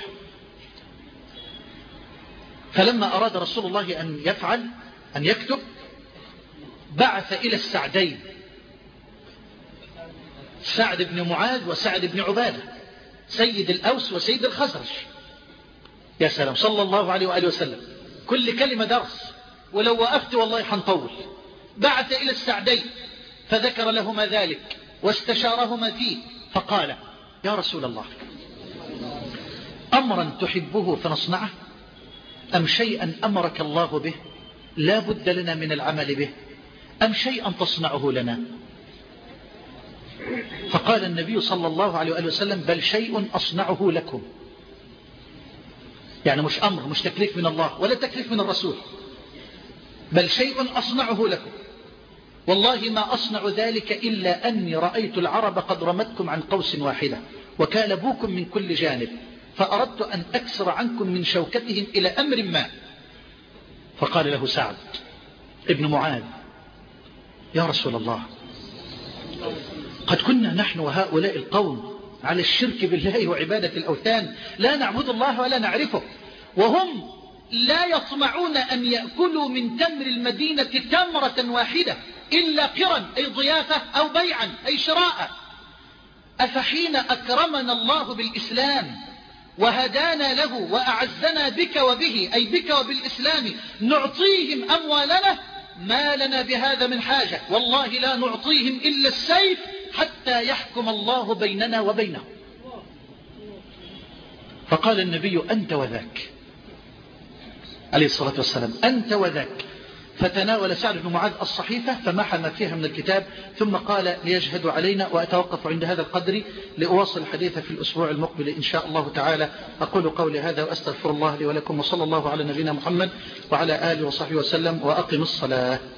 فلما أراد رسول الله أن يفعل أن يكتب، بعث إلى السعدين، سعد بن معاذ وسعد بن عبادة، سيد الأوس وسيد الخزرج. يا سلام، صلى الله عليه وآله وسلم، كل كلمة درس، ولو وقفت والله حنطول. بعث إلى السعدين فذكر لهما ذلك واستشارهما فيه، فقال: يا رسول الله، أمرا تحبه فنصنعه، أم شيئا أمرك الله به لا بد لنا من العمل به، أم شيئا تصنعه لنا؟ فقال النبي صلى الله عليه وآله وسلم: بل شيء أصنعه لكم. يعني مش أمر، مش تكليف من الله ولا تكليف من الرسول، بل شيء أصنعه لكم، والله ما أصنع ذلك إلا أني رأيت العرب قد رمتكم عن قوس واحدة وكالبوكم من كل جانب، فأردت أن أكسر عنكم من شوكتهم إلى أمر ما. فقال له سعد ابن معاذ: يا رسول الله، قد كنا نحن وهؤلاء القوم على الشرك بالله وعبادة الأوثان، لا نعبد الله ولا نعرفه، وهم لا يطمعون أن يأكلوا من تمر المدينة تمرة واحدة إلا قرا، أي ضيافة، أو بيعا، أي شراء. أفحين أكرمنا الله بالإسلام وهدانا له وأعزنا بك وبه، أي بك وبالإسلام، نعطيهم أموالنا، ما لنا بهذا من حاجة، والله لا نعطيهم إلا السيف حتى يحكم الله بيننا وبينهم. فقال النبي أنت وذاك عليه الصلاة والسلام، أنت وذاك. فتناول سعد بن معاذ الصحيفة فمحى ما فيها من الكتاب، ثم قال ليجهدوا علينا. وأتوقف عند هذا القدر لأواصل الحديث في الأسبوع المقبل إن شاء الله تعالى. أقول قولي هذا وأستغفر الله لي ولكم، وصلى الله على نبينا محمد وعلى آله وصحبه وسلم، وأقم الصلاة.